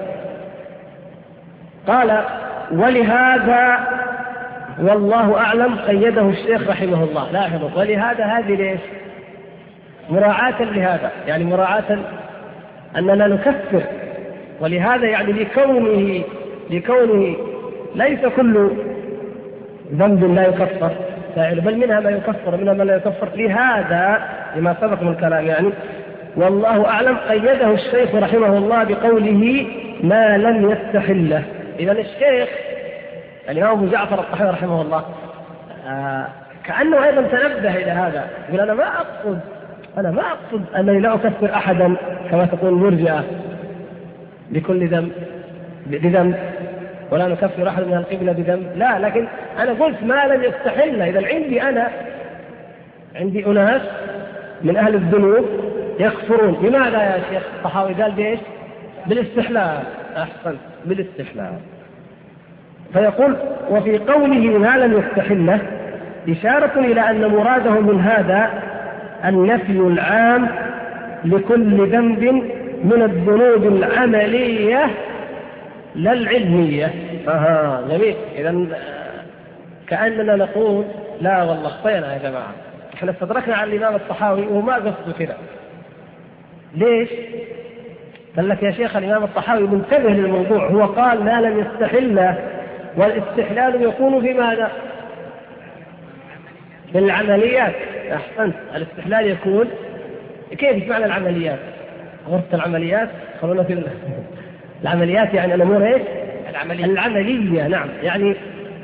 قال: ولهذا والله أعلم قيده الشيخ رحمه الله. لاحظوا، ولهذا هذه ليش؟ مراعاة لهذا، يعني مراعاة أننا نكفر، ولهذا يعني لكونه ليس كل ذنب لا يكفر بل منها ما يكفر منها ما لا يكفر. لهذا لما سبق من الكلام يعني والله أعلم قيده الشيخ رحمه الله بقوله ما لم يستحله. إذن الشيخ الإمام أبو جعفر الطحاوي رحمه الله كأنه أيضا تنبه إلى هذا، يقول أنا ما أقصد أنني لا أكفر أحدا كما تقول المرجئة بكل بذنب ولا نكفر أحد من القبلة بذنب، لا، لكن أنا قلت ما لم يستحل. إذا عندي أناس من أهل الذنوب يكفرون. لماذا يا شيخ الطحاوي قال بإيش؟ بالاستحلال. أحسن، بالاستحلال. فيقول: وفي قوله ما لم يستحله إشارة إلى أن مراده من هذا النفي العام لكل ذنب من الذنوب العملية لا العلمية. جميل. إذن كأننا نقول لا والله اخطينا يا جماعة، احنا استدركنا على الإمام الطحاوي وما قصده كذا. ليش؟ قال لك يا شيخ الإمام الطحاوي منتبه للموضوع، هو قال ما لم يستحل، والاستحلال يكون في ماذا؟ في العمليات. أحسنت، الاستحلال يكون كيف معنى العمليات؟ غرفة العمليات، خلونا في العمليات يعني الأمور إيش؟ العملية. نعم، يعني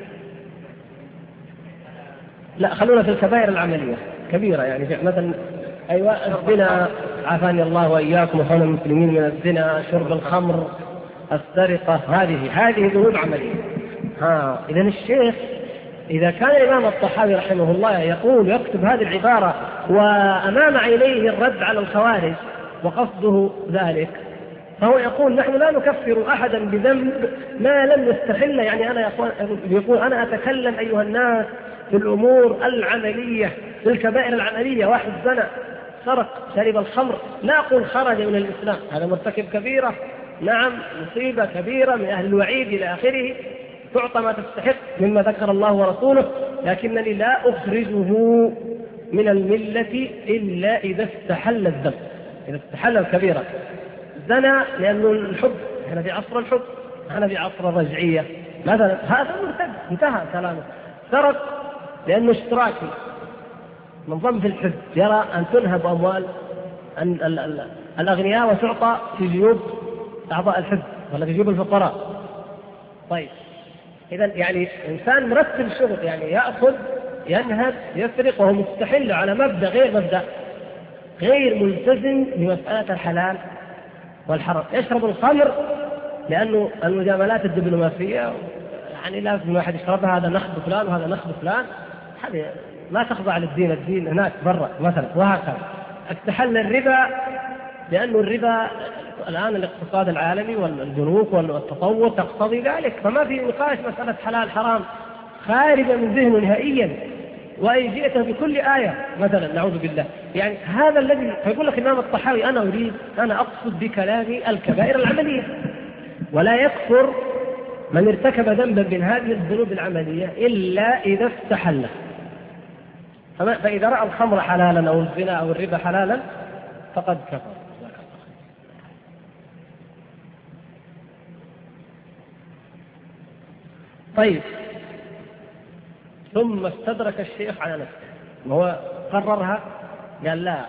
لا، خلونا في الكبائر العملية كبيرة، يعني مثلا أيوة الزنا، عافاني الله وإياكم وخلنا المسلمين من الزنا، شرب الخمر، السرقة، هذه ذنوب عملية. إذن الشيخ إذا كان الإمام الطحاوي رحمه الله يقول يكتب هذه العبارة وأمام عينيه الرد على الخوارج وقصده ذلك، فهو يقول نحن لا نكفر أحدا بذنب ما لم يستحل. يعني أنا يقول أنا أتكلم أيها الناس في الأمور العملية، في الكبائر العملية. واحد زنى، سرق، شرب الخمر، لا أقول خرج من الإسلام، هذا مرتكب كبيرة، نعم مصيبة كبيرة من أهل الوعيد إلى آخره، تعطى ما تستحق مما ذكر الله ورسوله، لكنني لا أخرجه من الملة إلا إذا استحل الذنب، إذا استحل الكبيرة. زنى لأنه الحب، احنا في عصر الحب، احنا في عصر الرجعية مثلا، هذا مرتد، انتهى كلامه. سرق لأنه اشتراكي، منظم في الحب، يرى أن تنهب أموال الأغنياء وتعطى في جيوب أعضاء الحب ولا في جيوب الفقراء. طيب، إذن يعني إنسان مرتب شغل، يعني يأخذ، ينهب، يسرق وهو مستحل على مبدأ غير ملتزم بمسألة الحلال والحرام. يشرب الخمر لأنه المجاملات الدبلوماسية، يعني لازم واحد يشربها، هذا نخب فلان وهذا نخب فلان، هذه ما تخضع للدين، الدين هناك برا مثلا، وهكذا. استحل الربا لأنه الربا الآن الاقتصاد العالمي والبنوك والتطور تقتضي ذلك، فما في نقاش مسألة حلال حرام، خارجة من ذهنه نهائيا، وإن جئته بكل آية مثلا نعوذ بالله. يعني هذا الذي يقول لك الإمام الطحاوي أنا أقصد بكلامي الكبائر العملية، ولا يكفر من ارتكب ذنبا من هذه الذنوب العملية إلا إذا استحل. فإذا رأى الخمر حلالا أو الزنا أو الربا حلالا فقد كفر. طيب، ثم استدرك الشيخ على نفسه وهو قررها، قال لا،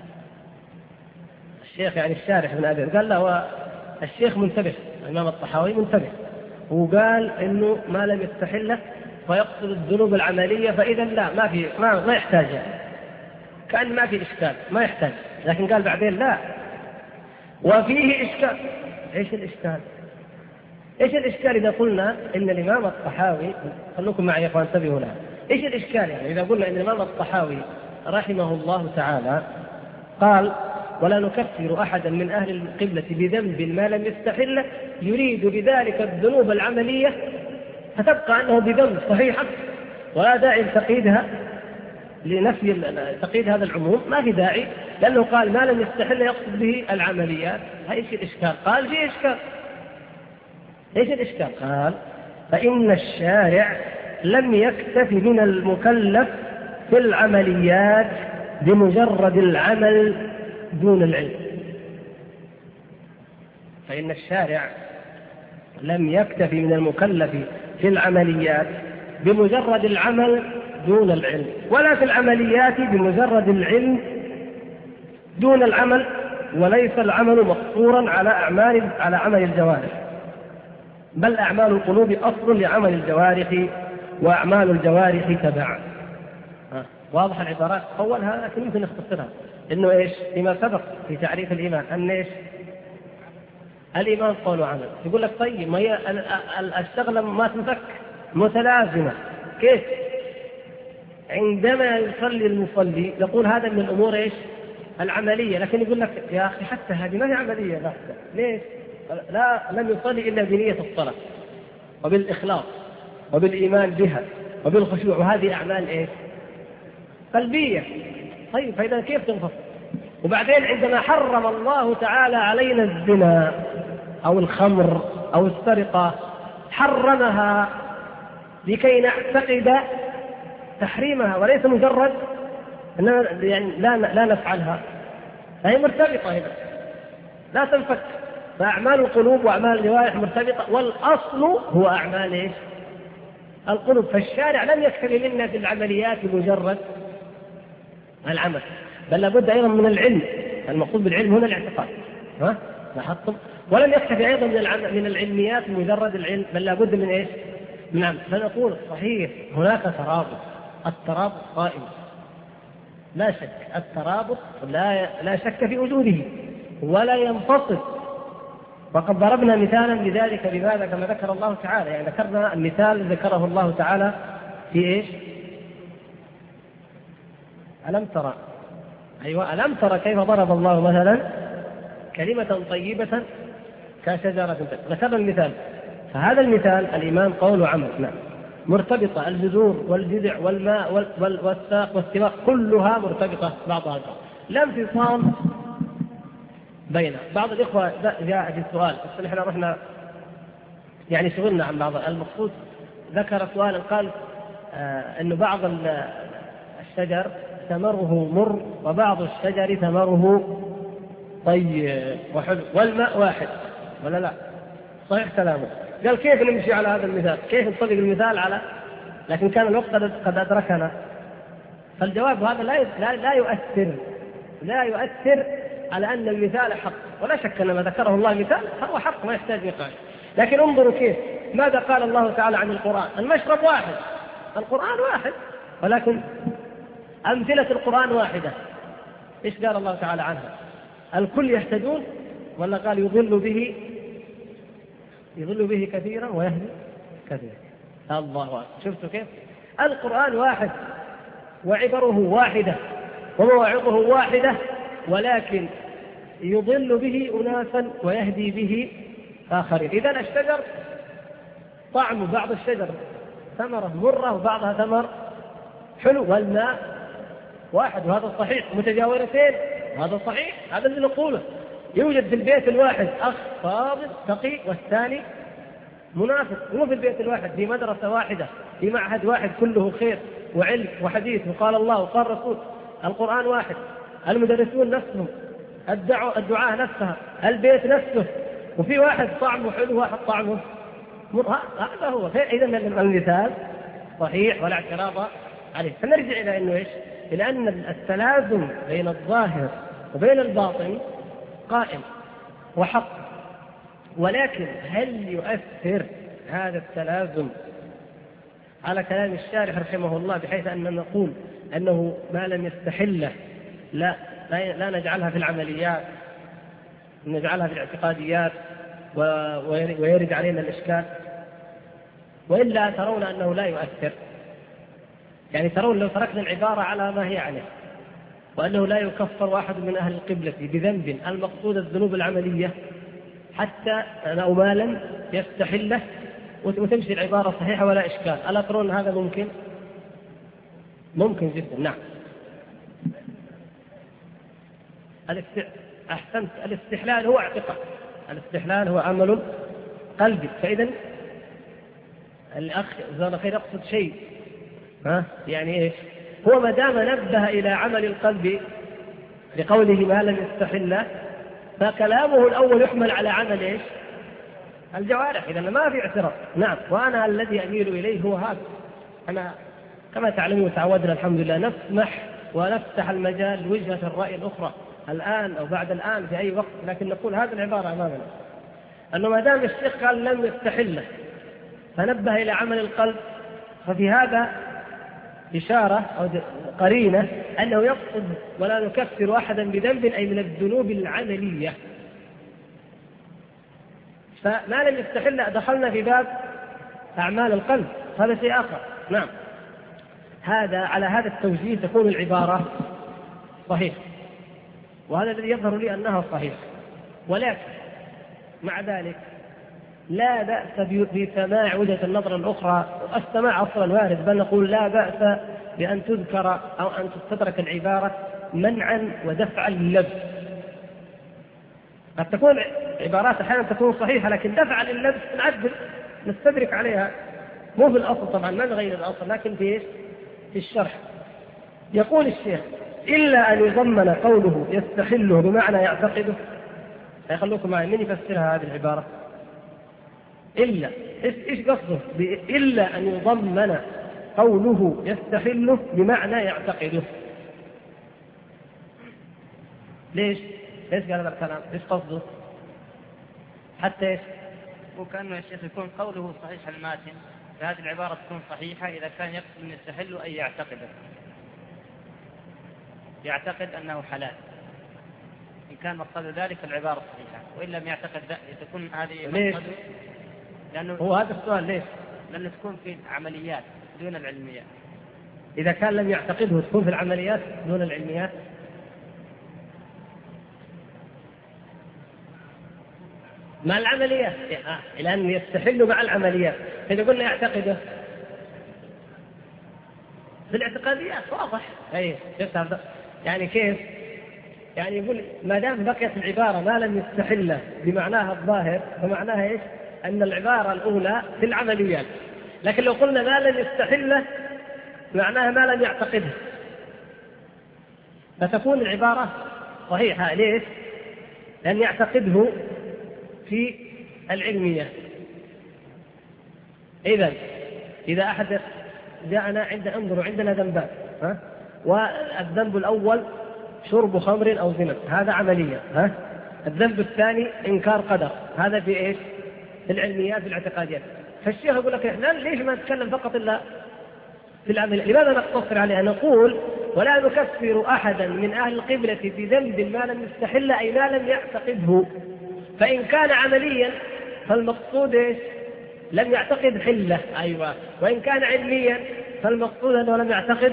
الشيخ يعني الشارح ابن أبي قال لا، هو الشيخ منتبه، الإمام الطحاوي منتبه، وقال إنه ما لم يستحله فيقصد الذنوب العملية، فإذا لا، ما يحتاج، يعني كأن ما في إشكال، ما يحتاج. لكن قال بعدين لا، وفيه إشكال. إيش الإشكال؟ إيش الإشكال إذا قلنا إن الإمام الطحاوي، خلوكم معي يا أخوان انتبهوا لها، إيش الإشكال يعني إذا قلنا إن الإمام الطحاوي رحمه الله تعالى قال ولا نكفر أحدا من أهل القبلة بذنب ما لم يستحله يريد بذلك الذنوب العملية، فتبقى أنه بذنب صحيحة ولا داعي لتقييدها، لنفي تقييد هذا العموم ما في داعي، لأنه قال ما لم يستحل يقصد به العمليات. ايش الإشكال؟ قال في إشكال. ايش الإشكال؟ قال فإن الشارع لم يكتف من المكلف في العمليات بمجرد العمل دون العلم. فإن الشارع لم يكتفي من المكلف في العمليات بمجرد العمل دون العلم، ولا في العمليات بمجرد العلم دون العمل، وليس العمل مقصورا على عمل الجوارح، بل أعمال القلوب أصل لعمل الجوارح، وأعمال الجوارح تبع. واضح العبارات؟ أولها لكن يمكن نختصرها، إنه إيش فيما سبق في تعريف الإيمان، أن إيش الإيمان قول وعمل. يقول لك طيب ما هي الشغلة ما تنفك متلازمة، كيف؟ عندما يصلي المصلي يقول هذا من الأمور إيش العملية، لكن يقول لك يا أخي حتى هذه ما هي عملية بحتة، ليش؟ لا، لم يصلي إلا بنية الصلاة وبالإخلاص وبالإيمان بها وبالخشوع، وهذه أعمال إيش قلبية. طيب فإذا كيف تنفصل؟ وبعدين عندما حرم الله تعالى علينا الزنا أو الخمر أو السرقة حرمها لكي نعتقد تحريمها، وليس مجرد يعني لا نفعلها، فهي مرتبطة هنا لا تنفك. فأعمال القلوب وأعمال الجوارح مرتبطة، والأصل هو أعمال إيش القلوب. فالشارع لم يكتفي منا في العمليات بمجرد العمل، بل لابد أيضا من العلم. المقصود بالعلم هنا الاعتقاد، لاحظتم؟ ولم يكتفي أيضا من العلميات بمجرد العلم، بل لابد من إيش من عمل. فنقول صحيح هناك ترابط، الترابط قائم لا شك، الترابط لا شك في وجوده ولا ينفصل. وقد ضربنا مثالا لذلك بماذا؟ كما ذكر الله تعالى، يعني ذكرنا المثال ذكره الله تعالى في إيش ألم ترى، أيوة ألم ترى كيف ضرب الله مثلا كلمة طيبة كشجرة. ذكرنا المثال، فهذا المثال الإيمان قول وعمل، نعم مرتبطة، الجذور والجذع والماء والساق والسواق كلها مرتبطة بعضها البعض، لا انفصام بينها. بعض الإخوة جاء في السؤال، بس نحن رحنا يعني شغلنا عن بعض المقصود، ذكر سؤالا قال أن بعض الشجر ثمره مر وبعض الشجر ثمره طيب وحلو والماء واحد، ولا لا؟ صحيح كلامه. قال كيف نمشي على هذا المثال؟ كيف نطبق المثال على، لكن كان الوقت قد أدركنا. فالجواب هذا لا يؤثر على أن المثال حق، ولا شك أن ما ذكره الله مثال هو حق ما يحتاج نقاش. لكن انظروا كيف ماذا قال الله تعالى عن القرآن. المشرب واحد، القرآن واحد، ولكن أمثلة القرآن واحدة. إيش قال الله تعالى عنها؟ الكل يهتدون، ولا قال يضل به كثيرا ويهدي كثيرا؟ الله أكبر. شفتوا كيف القرآن واحد وعبره واحدة ومواعظه واحدة، ولكن يضل به أناسا ويهدي به آخرين. إذن الشجر طعم بعض الشجر ثمرة مرة وبعضها ثمر حلو، والماء واحد وهذا صحيح، متجاورتين وهذا صحيح، هذا اللي نقوله. يوجد في البيت الواحد أخ فاضل تقي والثاني منافق، مو في البيت الواحد، في مدرسة واحدة، في معهد واحد كله خير وعلم وحديث وقال الله وقال الرسول. القرآن واحد، المدرسون نفسهم، الدعاء نفسها، البيت نفسه، وفي واحد طعمه حلو واحد طعمه هذا هو. إذا المثال صحيح ولا اعتراض عليه. فنرجع إلى أنه إيش؟ إلى أن التلازم بين الظاهر وبين الباطن قائم وحق، ولكن هل يؤثر هذا التلازم على كلام الشارح رحمه الله بحيث أن نقول أنه ما لم يستحله لا نجعلها في العمليات، نجعلها في الاعتقاديات ويرد علينا الإشكال؟ وإلا ترون أنه لا يؤثر؟ يعني ترون لو تركنا العبارة على ما هي عليه، وأنه لا يكفر واحد من أهل القبلة بذنب المقصود الذنوب العملية حتى أو ما لم يستحله، وتمشي العبارة صحيحة ولا إشكال، ألا ترون هذا ممكن؟ ممكن جدا. نعم. أحسنت. الاستحلال هو اعتقاد، الاستحلال هو عمل قلبي. فإذا الأخ جزاه الله خير يقصد شيء، يعني إيش؟ هو ما دام نبه إلى عمل القلب لقوله ما لم يستحله، فكلامه الأول يحمل على عمل إيش؟ الجوارح. إذا ما في اعتراض. نعم. وأنا الذي أميل إليه هو هذا. أنا كما تعلمون تعودنا الحمد لله نسمح ونفتح المجال لوجهة الرأي الأخرى الآن أو بعد الآن في أي وقت، لكن نقول هذه العبارة أمامنا، أنه ما دام الشيخ قال لم يستحله فنبه إلى عمل القلب، ففي هذا إشارة أو قرينة أنه يقصد ولا نكفر أحدا بذنب أي من الذنوب العملية. فما لم يستحل دخلنا في باب أعمال القلب، هذا شيء آخر. نعم. على هذا التوجيه تكون العبارة صحيح، وهذا الذي يظهر لي أنها صحيح. ولكن مع ذلك لا بأس بسماع وجهة النظر الأخرى، السماع أصلا وارد، بل نقول لا بأس بأن تذكر أو أن تستدرك العبارة منعا ودفعا لللبس. قد تكون عبارات أحيانا تكون صحيحة، لكن دفعا لللبس نعدل نستدرك عليها، مو في الأصل طبعا، ما نغير الأصل، لكن في الشرح. يقول الشيخ إلا أن يضمن قوله يستحله بمعنى يعتقده. خلوكم معي، من يفسرها هذه العبارة؟ إلا إيش قصده؟ إلا أن يضمن قوله يستحله بمعنى يعتقده. ليش قال هذا الكلام؟ إيش قصده؟ حتى إيش؟ وكأنه الشيخ يكون قوله صحيح الماتن، فهذه العبارة تكون صحيحة إذا كان يقصد أن يستحله أي يعتقد أنه حلال. إن كان مقصد ذلك العبارة صحيحة، وإن لم يعتقد تكون هذه مقصده. لأنه هو هذا السؤال ليش؟ لأنه تكون في عمليات دون العلميات. إذا كان لم يعتقده تكون في العمليات دون العلميات. مع العمليات لأن يستحل مع العمليات. إذا قلنا يعتقده في الاعتقاديات واضح. يعني كيف؟ يعني يقول ما دام بقيت العبارة ما لم يستحله بمعناها الظاهر، فمعناها إيش؟ أن العبارة الأولى في العمليات. لكن لو قلنا ما لم يستحله معناها ما لم يعتقده، فتكون العبارة صحيحة. ليش؟ لأن يعتقده في العلمية. إذا أحد جاءنا انظروا عندنا ذنبان، والذنب الأول شرب خمر أو زنا، هذا عملية. الذنب الثاني إنكار قدر، هذا في إيش؟ في العلميات، في الاعتقاديات. فالشيخ يقول لك إحنا ليش ما نتكلم فقط إلا في العمل؟ لماذا نقتصر عليها؟ نقول ولا نكفر أحدا من أهل القبلة بذنب ما لم يستحل أي ما لم يعتقده. فإن كان عمليا فالمقصود إيش؟ لم يعتقد حلة. أيوة. وإن كان علميا فالمقصود أنه لم يعتقد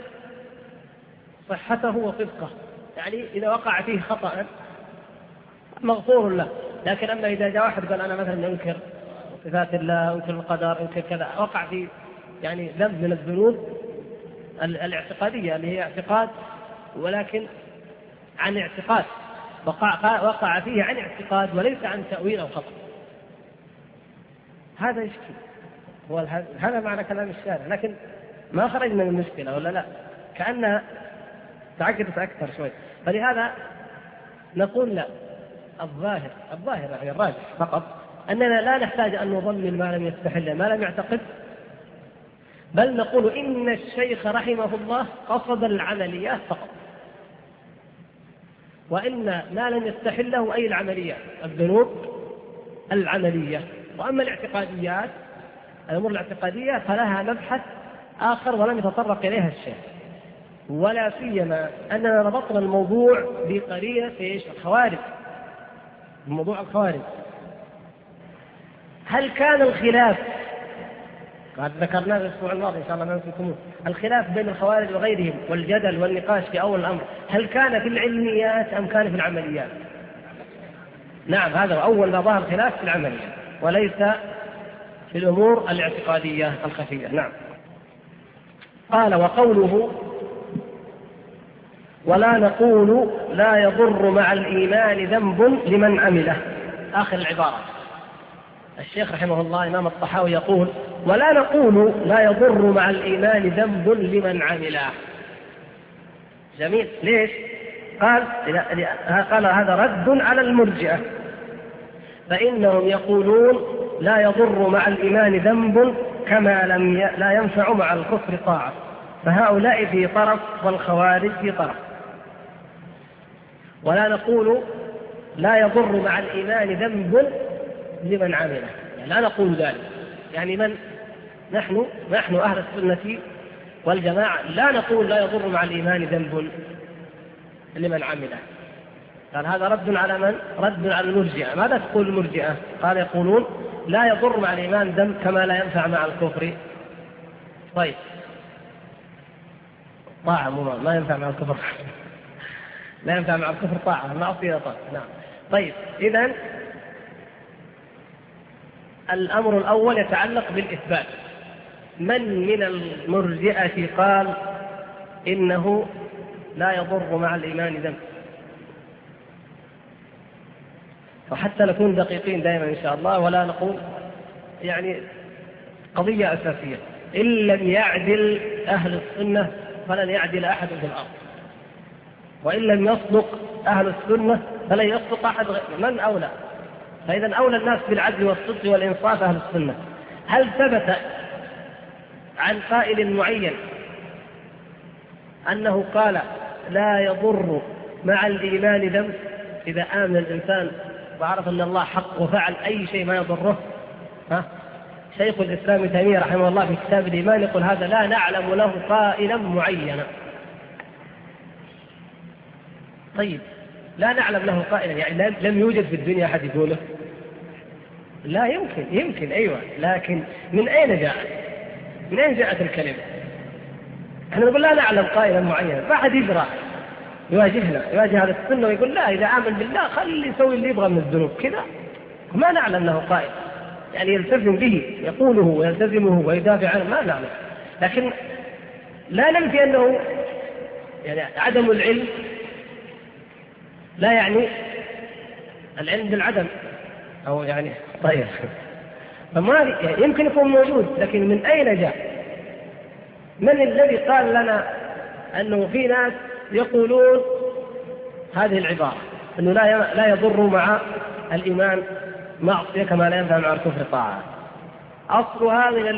صحته وصدقه، يعني إذا وقع فيه خطأ مغفور له. لكن أما إذا جاء واحد قال أنا مثلا أنكر صفات الله، أنكر القدر، أنكر كذا، وقع في يعني ذنب من الذنوب الاعتقادية اللي هي اعتقاد، ولكن عن اعتقاد، وقع فيه عن اعتقاد وليس عن تأويل أو خطأ. هذا يشكل، هذا معنى كلام الشارع. لكن ما خرجنا من المشكلة ولا لا؟ كأنها تعقدت أكثر شوي. فلهذا نقول لا، الظاهر يعني الراجح فقط أننا لا نحتاج أن نضمن ما لم يستحل ما لم يعتقد، بل نقول إن الشيخ رحمه الله قصد العمليات فقط، وإن ما لم يستحله أي العمليات الذنوب العملية. وأما الاعتقاديات الأمور الاعتقادية فلها مبحث آخر ولم يتطرق إليها الشيخ، ولا سيما أننا ربطنا الموضوع بقرينة إيش؟ الخوارج. موضوع الخوارج، هل كان الخلاف قد ذكرناه الأسبوع الماضي إن شاء الله ما نسيتموه، الخلاف بين الخوارج وغيرهم والجدل والنقاش في أول الأمر، هل كان في العلميات أم كان في العمليات؟ نعم، هذا أول ما ظهر الخلاف في العمليات وليس في الأمور الاعتقادية الخفية. نعم. قال: وقوله ولا نقول لا يضر مع الإيمان ذنب لمن عمله، آخر العبارة. الشيخ رحمه الله إمام الطحاوي يقول: ولا نقول لا يضر مع الإيمان ذنب لمن عمله. جميل. ليش؟ قال هذا رد على المرجئة، فإنهم يقولون لا يضر مع الإيمان ذنب كما لا ينفع مع الكفر طاعة، فهؤلاء في طرف والخوارج في طرف. ولا نقول لا يضر مع الإيمان ذنب لمن عمله، يعني لا نقول ذلك، يعني نحن أهل السنة والجماعة لا نقول لا يضر مع الإيمان ذنب لمن عمله. قال هذا رد على من؟ رد على المرجئة. ماذا تقول المرجئة؟ قال يقولون لا يضر مع الإيمان ذنب كما لا ينفع مع الكفر. طيب، طاعة ما ينفع مع الكفر لا ينفع مع الكفر طاعة، معصية طاعة. نعم. طيب، إذن الأمر الأول يتعلق بالإثبات. من المرجئة قال إنه لا يضر مع الإيمان ذنب؟ وحتى نكون دقيقين دائما إن شاء الله، ولا نقول يعني قضية أساسية: إن لم يعدل أهل السنة فلن يعدل أحد في الأرض، وإن لم يصدق أهل السنة فلن يصدق أحد من أولى. فإذا أولى الناس بالعدل والصدق والإنصاف أهل السنة. هل ثبت عن قائل معين أنه قال لا يضر مع الإيمان ذنب؟ إذا آمن الإنسان وعرف أن الله حق وفعل أي شيء ما يضره. شيخ الإسلام ابن تيمية رحمه الله في كتاب الإيمان يقول هذا لا نعلم له قائلا معينا. طيب، لا نعلم له قائلا يعني لم يوجد في الدنيا أحد يقوله؟ لا يمكن أيوة، لكن من أين جاءت؟ من أين جاءت الكلمة؟ احنا نقول لا نعلم قائلا معينا، ما أحد يقرأ يواجه هذا السنة ويقول لا إذا آمن بالله خلي يسوي اللي يبغى من الذنوب كذا، ما نعلم له قائل يعني يلتزم به يقوله ويلتزمه ويدافع عنه، ما نعلم. لكن لا ننفي أنه يعني عدم العلم لا يعني العلم بالعدم، أو يعني طيب فما يعني يمكن يكون موجود، لكن من أين جاء؟ من الذي قال لنا أنه في ناس يقولون هذه العبارة أنه لا يضر مع الإيمان معصية كما لا ينفع مع الكفر طاعة؟ أصلها من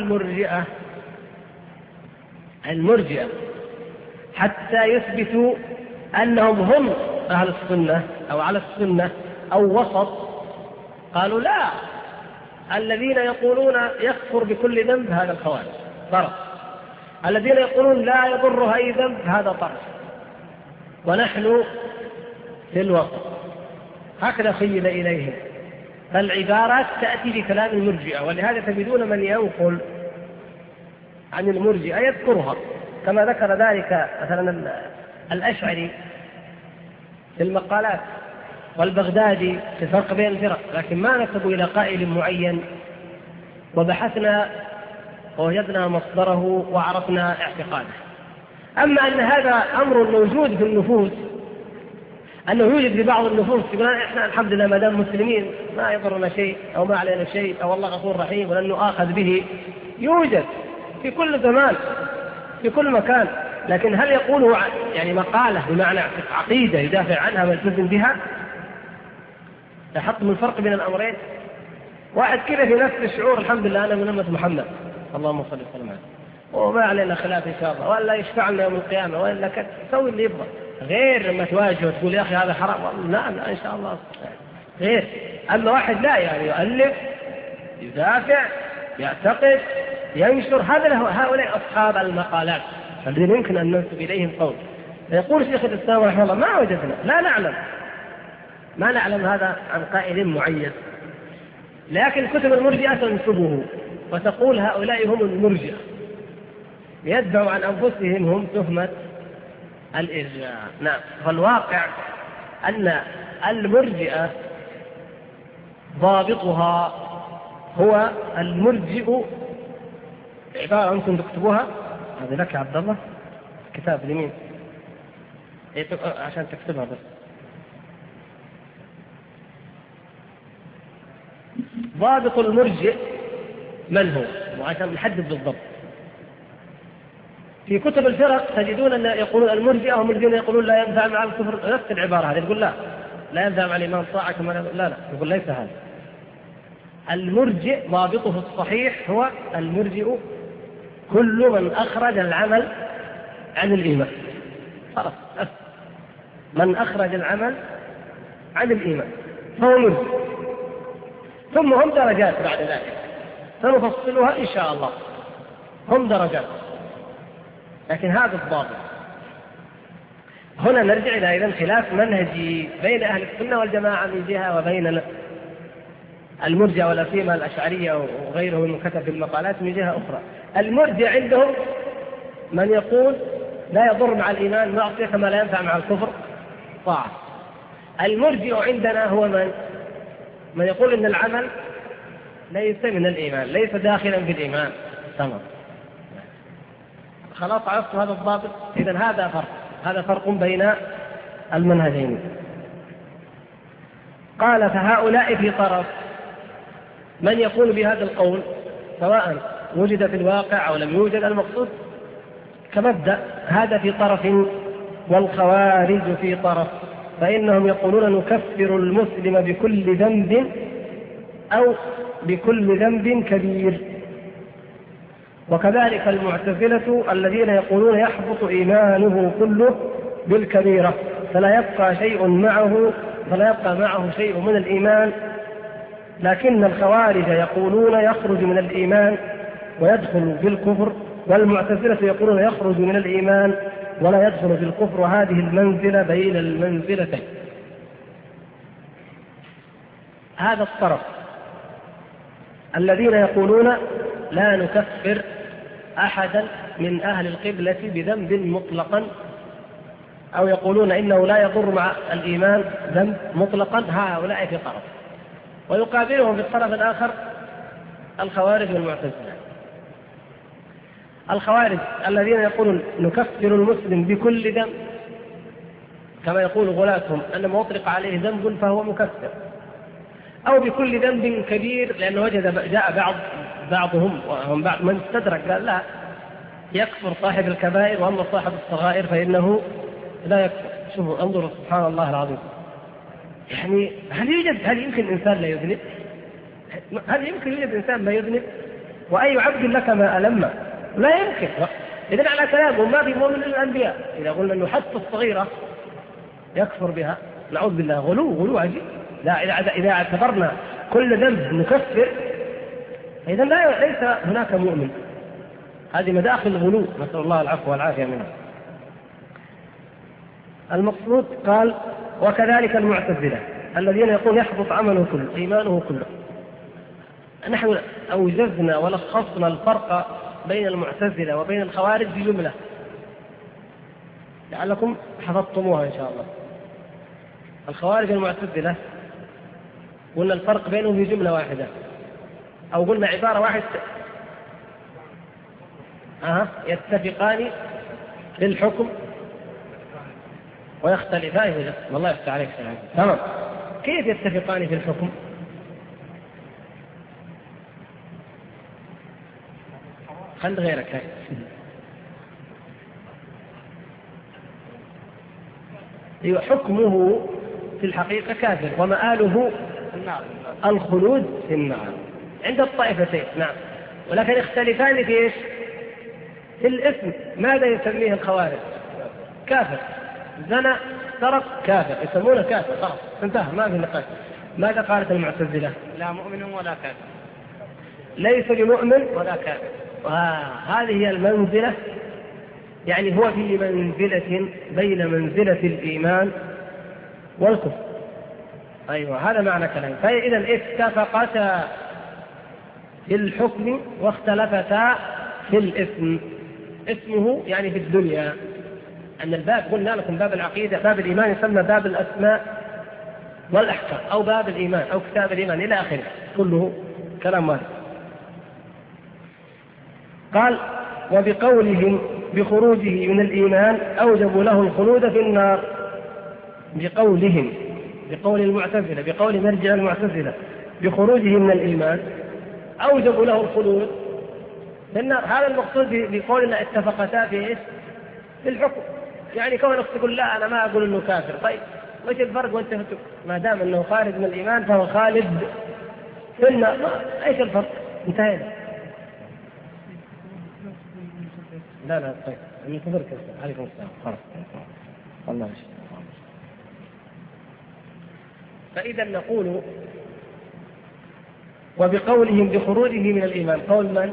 المرجئة حتى يثبتوا أنهم هم أهل السنة أو على السنة أو وسط. قالوا لا، الذين يقولون يكفر بكل ذنب هذا الخوارج طرف، الذين يقولون لا يضره أي ذنب هذا طرف، ونحن في الوسط. هكذا خيل إليهم. فالعبارات تأتي بكلام المرجئة، ولهذا تجدون من ينقل عن المرجئة يذكرها، كما ذكر ذلك مثلا الأشعري في المقالات والبغدادي في الفرق بين الفرق، لكن ما نسبوا إلى قائل معين، وبحثنا ووجدنا مصدره وعرفنا اعتقاده. أما أن هذا أمر موجود في النفوس، أنه يوجد في بعض النفوس يقول إحنا الحمد لله ما دام مسلمين ما يضرنا شيء أو ما علينا شيء أو الله غفور رحيم ولن نؤاخذ به، يوجد في كل زمان في كل مكان. لكن هل يقوله يعني مقالة بمعنى عقيدة يدافع عنها ويلتزم بها؟ لاحظتم الفرق بين الأمرين؟ واحد كذا في نفس الشعور الحمد لله أنا من أمة محمد اللهم صل وسلم عليه وما علينا خلاف إن شاء الله، ولا يشفع لنا يوم القيامة ولا تسوي اللي يبغى، غير لما تواجه وتقول يا أخي هذا حرام، لا إن شاء الله غير. أما واحد لا يعني يؤلف يدافع يعتقد ينشر، هؤلاء أصحاب المقالات الذين يمكن أن ننسب إليهم قول. يقول شيخ الإسلام رحمه الله ما وجدنا، ما نعلم هذا عن قائل معين، لكن كتب المرجئة تنسبه وتقول هؤلاء هم المرجئة، يدعوا عن أنفسهم هم تهمة الإرجاء. نعم، فالواقع أن المرجئة ضابطها هو المرجئ، عبارة أنتم تكتبوها، هذا لك يا عبد الله كتاب اليمين عشان تكتبها بس. ضابط المرجئ من هو؟ وعشان نحدد بالضبط، في كتب الفرق تجدون أن يقولون المرجئة هم الذين يقولون لا ينفع مع الكفر، نفس العبارة هذه، يقول لا ينفع مع الإمام طاعة كما لا يقول ليس هذا. المرجئ ضابطه الصحيح هو المرجئ كل من أخرج العمل عن الإيمان، خلاص من أخرج العمل عن الإيمان فهو مرجئ. ثم هم درجات بعد ذلك سنفصلها إن شاء الله، هم درجات، لكن هذا الضابط. هنا نرجع إلى إذن خلاف منهجي بين أهل السنة والجماعة من جهة وبين المرجئة ولا سيما الأشعرية وغيره من كتب في المقالات من جهة أخرى. المرجئة عندهم من يقول لا يضر مع الإيمان معصية كما لا ينفع مع الكفر طاعة. المرجئ عندنا هو من يقول إن العمل ليس من الإيمان، ليس داخلا في الإيمان. تمام، خلاص عرفت هذا الضابط. إذن هذا فرق بين المنهجين. قال فهؤلاء في طرف من يقول بهذا القول سواء وجد في الواقع أو لم يوجد، المقصود كمبدأ هذا في طرف والخوارج في طرف، فإنهم يقولون نكفر المسلم بكل ذنب أو بكل ذنب كبير. وكذلك المعتزلة الذين يقولون يحبط إيمانه كله بالكبيرة فلا يبقى معه شيء من الإيمان. لكن الخوارج يقولون يخرج من الإيمان ويدخل في الكفر، والمعتزلة يقولون يخرج من الإيمان ولا يدخل في الكفر، وهذه المنزلة بين المنزلتين. هذا الطرف الذين يقولون لا نكفر أحدا من أهل القبلة بذنب مطلقا، أو يقولون إنه لا يضر مع الإيمان ذنب مطلقا، هؤلاء في طرف. ويقابلهم في الطرف الآخر الخوارج والمعتزلة. الخوارج الذين يقولون نكفر المسلم بكل ذنب، كما يقول غلاتهم أن ما أطلق عليه ذنب فهو مكفر، أو بكل ذنب كبير، لأنه جاء بعضهم بعض من استدرك قال لا يكفر صاحب الكبائر، وأما صاحب الصغائر فإنه لا يكفر. شوفوا انظروا سبحان الله العظيم، يعني هل يمكن إنسان لا يذنب؟ هل يمكن يوجد إنسان لا يذنب؟ وأي عبد لك ما ألم؟ لا يمكن. إذن على كلامهم ما في مؤمن للأنبياء إذا قلنا أنه حتى الصغيرة يكفر بها، نعوذ بالله، غلو عجيب. إذا اعتبرنا كل ذنب مكفر إذن ليس هناك مؤمن. هذه مداخل الغلو، نسأل الله العفو والعافية منها. المقصود قال وكذلك المعتزلة الذين يقول يحبط عمله كله إيمانه كله. نحن أوجزنا ولخصنا الفرق بين المعتزلة وبين الخوارج بجملة لعلكم حفظتموها إن شاء الله. الخوارج والمعتزلة قلنا الفرق بينهم في جملة واحدة، أو قلنا عبارة واحدة، يتفقان للحكم ويختلفان في الحكم. والله يفتح عليك سلام. تمام، كيف يتفقان في الحكم؟ خل غيرك هاي. حكمه في الحقيقة كافر ومآله الخلود في النار. عند الطائفتين نعم، ولكن يختلفان في إيش؟ في الاسم. ماذا يسميه الخوارج؟ كافر. زنى سرق كافر، يسمونه كافر، خلاص انتهى ما في نقاش. ماذا قالت المعتزلة؟ لا مؤمن ولا كافر، ليس بمؤمن ولا كافر. هذه هي المنزلة، يعني هو في منزلة بين منزلة الإيمان والكفر. أيوة هذا معنى كلام. فإذا اتفقتا في الحكم واختلفتا في الاسم. اسمه يعني في الدنيا، أن الباب قلنا لكم باب العقيدة، باب الإيمان يسمى باب الأسماء والأحكام أو باب الإيمان أو كتاب الإيمان إلى آخره، كله كلام واحد. قال وبقولهم بخروجه من الإيمان أوجبوا له الخلود في النار. بقولهم، بقول المعتزلة، بقول مرجع المعتزلة، بخروجه من الإيمان أوجبوا له الخلود في النار. هذا المقصود بقولنا اتفقتا في إيش؟ في الحكم. يعني كونك تقول لا أنا ما أقول إنه كافر، طيب وش الفرق وأنت ما دام إنه خارج من الإيمان فهو خالد في النار، إيش الفرق؟ انتهينا. لا طيب المنتظر كيف عليكم السلام خلاص والله ماشي. فإذا نقول وبقولهم بخروجه من الإيمان، قول من؟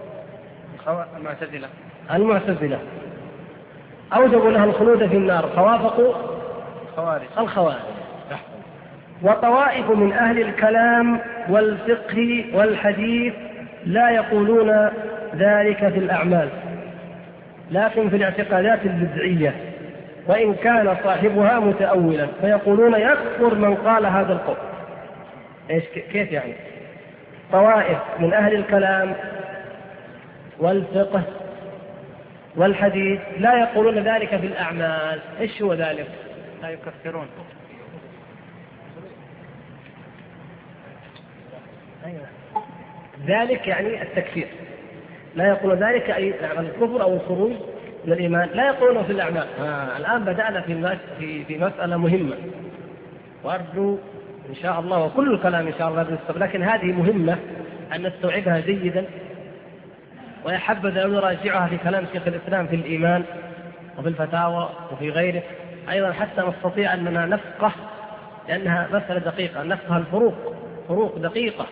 المعتزلة أوجبوا له الخلود في النار، فوافقوا الخوارج. وطوائف من أهل الكلام والفقه والحديث لا يقولون ذلك في الأعمال لكن في الاعتقادات البدعية، وإن كان صاحبها متأولا، فيقولون يكفر من قال هذا القول. إيش كيف يعني؟ طوائف من أهل الكلام والفقه والحديث لا يقولون ذلك في الأعمال. إيش هو ذلك؟ لا يكفرون. ذلك يعني التكفير، لا يقول ذلك أي الكفر أو الخروج من الإيمان، لا يقولون في الأعمال. الآن بدأنا في مسألة مهمة، وأرجو إن شاء الله وكل الكلام إن شاء الله نستوعب، لكن هذه مهمة أن نستوعبها جيدا، ويحبذ أن نراجعها في كلام شيخ الإسلام في الإيمان وفي الفتاوى وفي غيره أيضا، حتى نستطيع أننا نفقه، لأنها مسألة دقيقة، نفقه فروق دقيقة.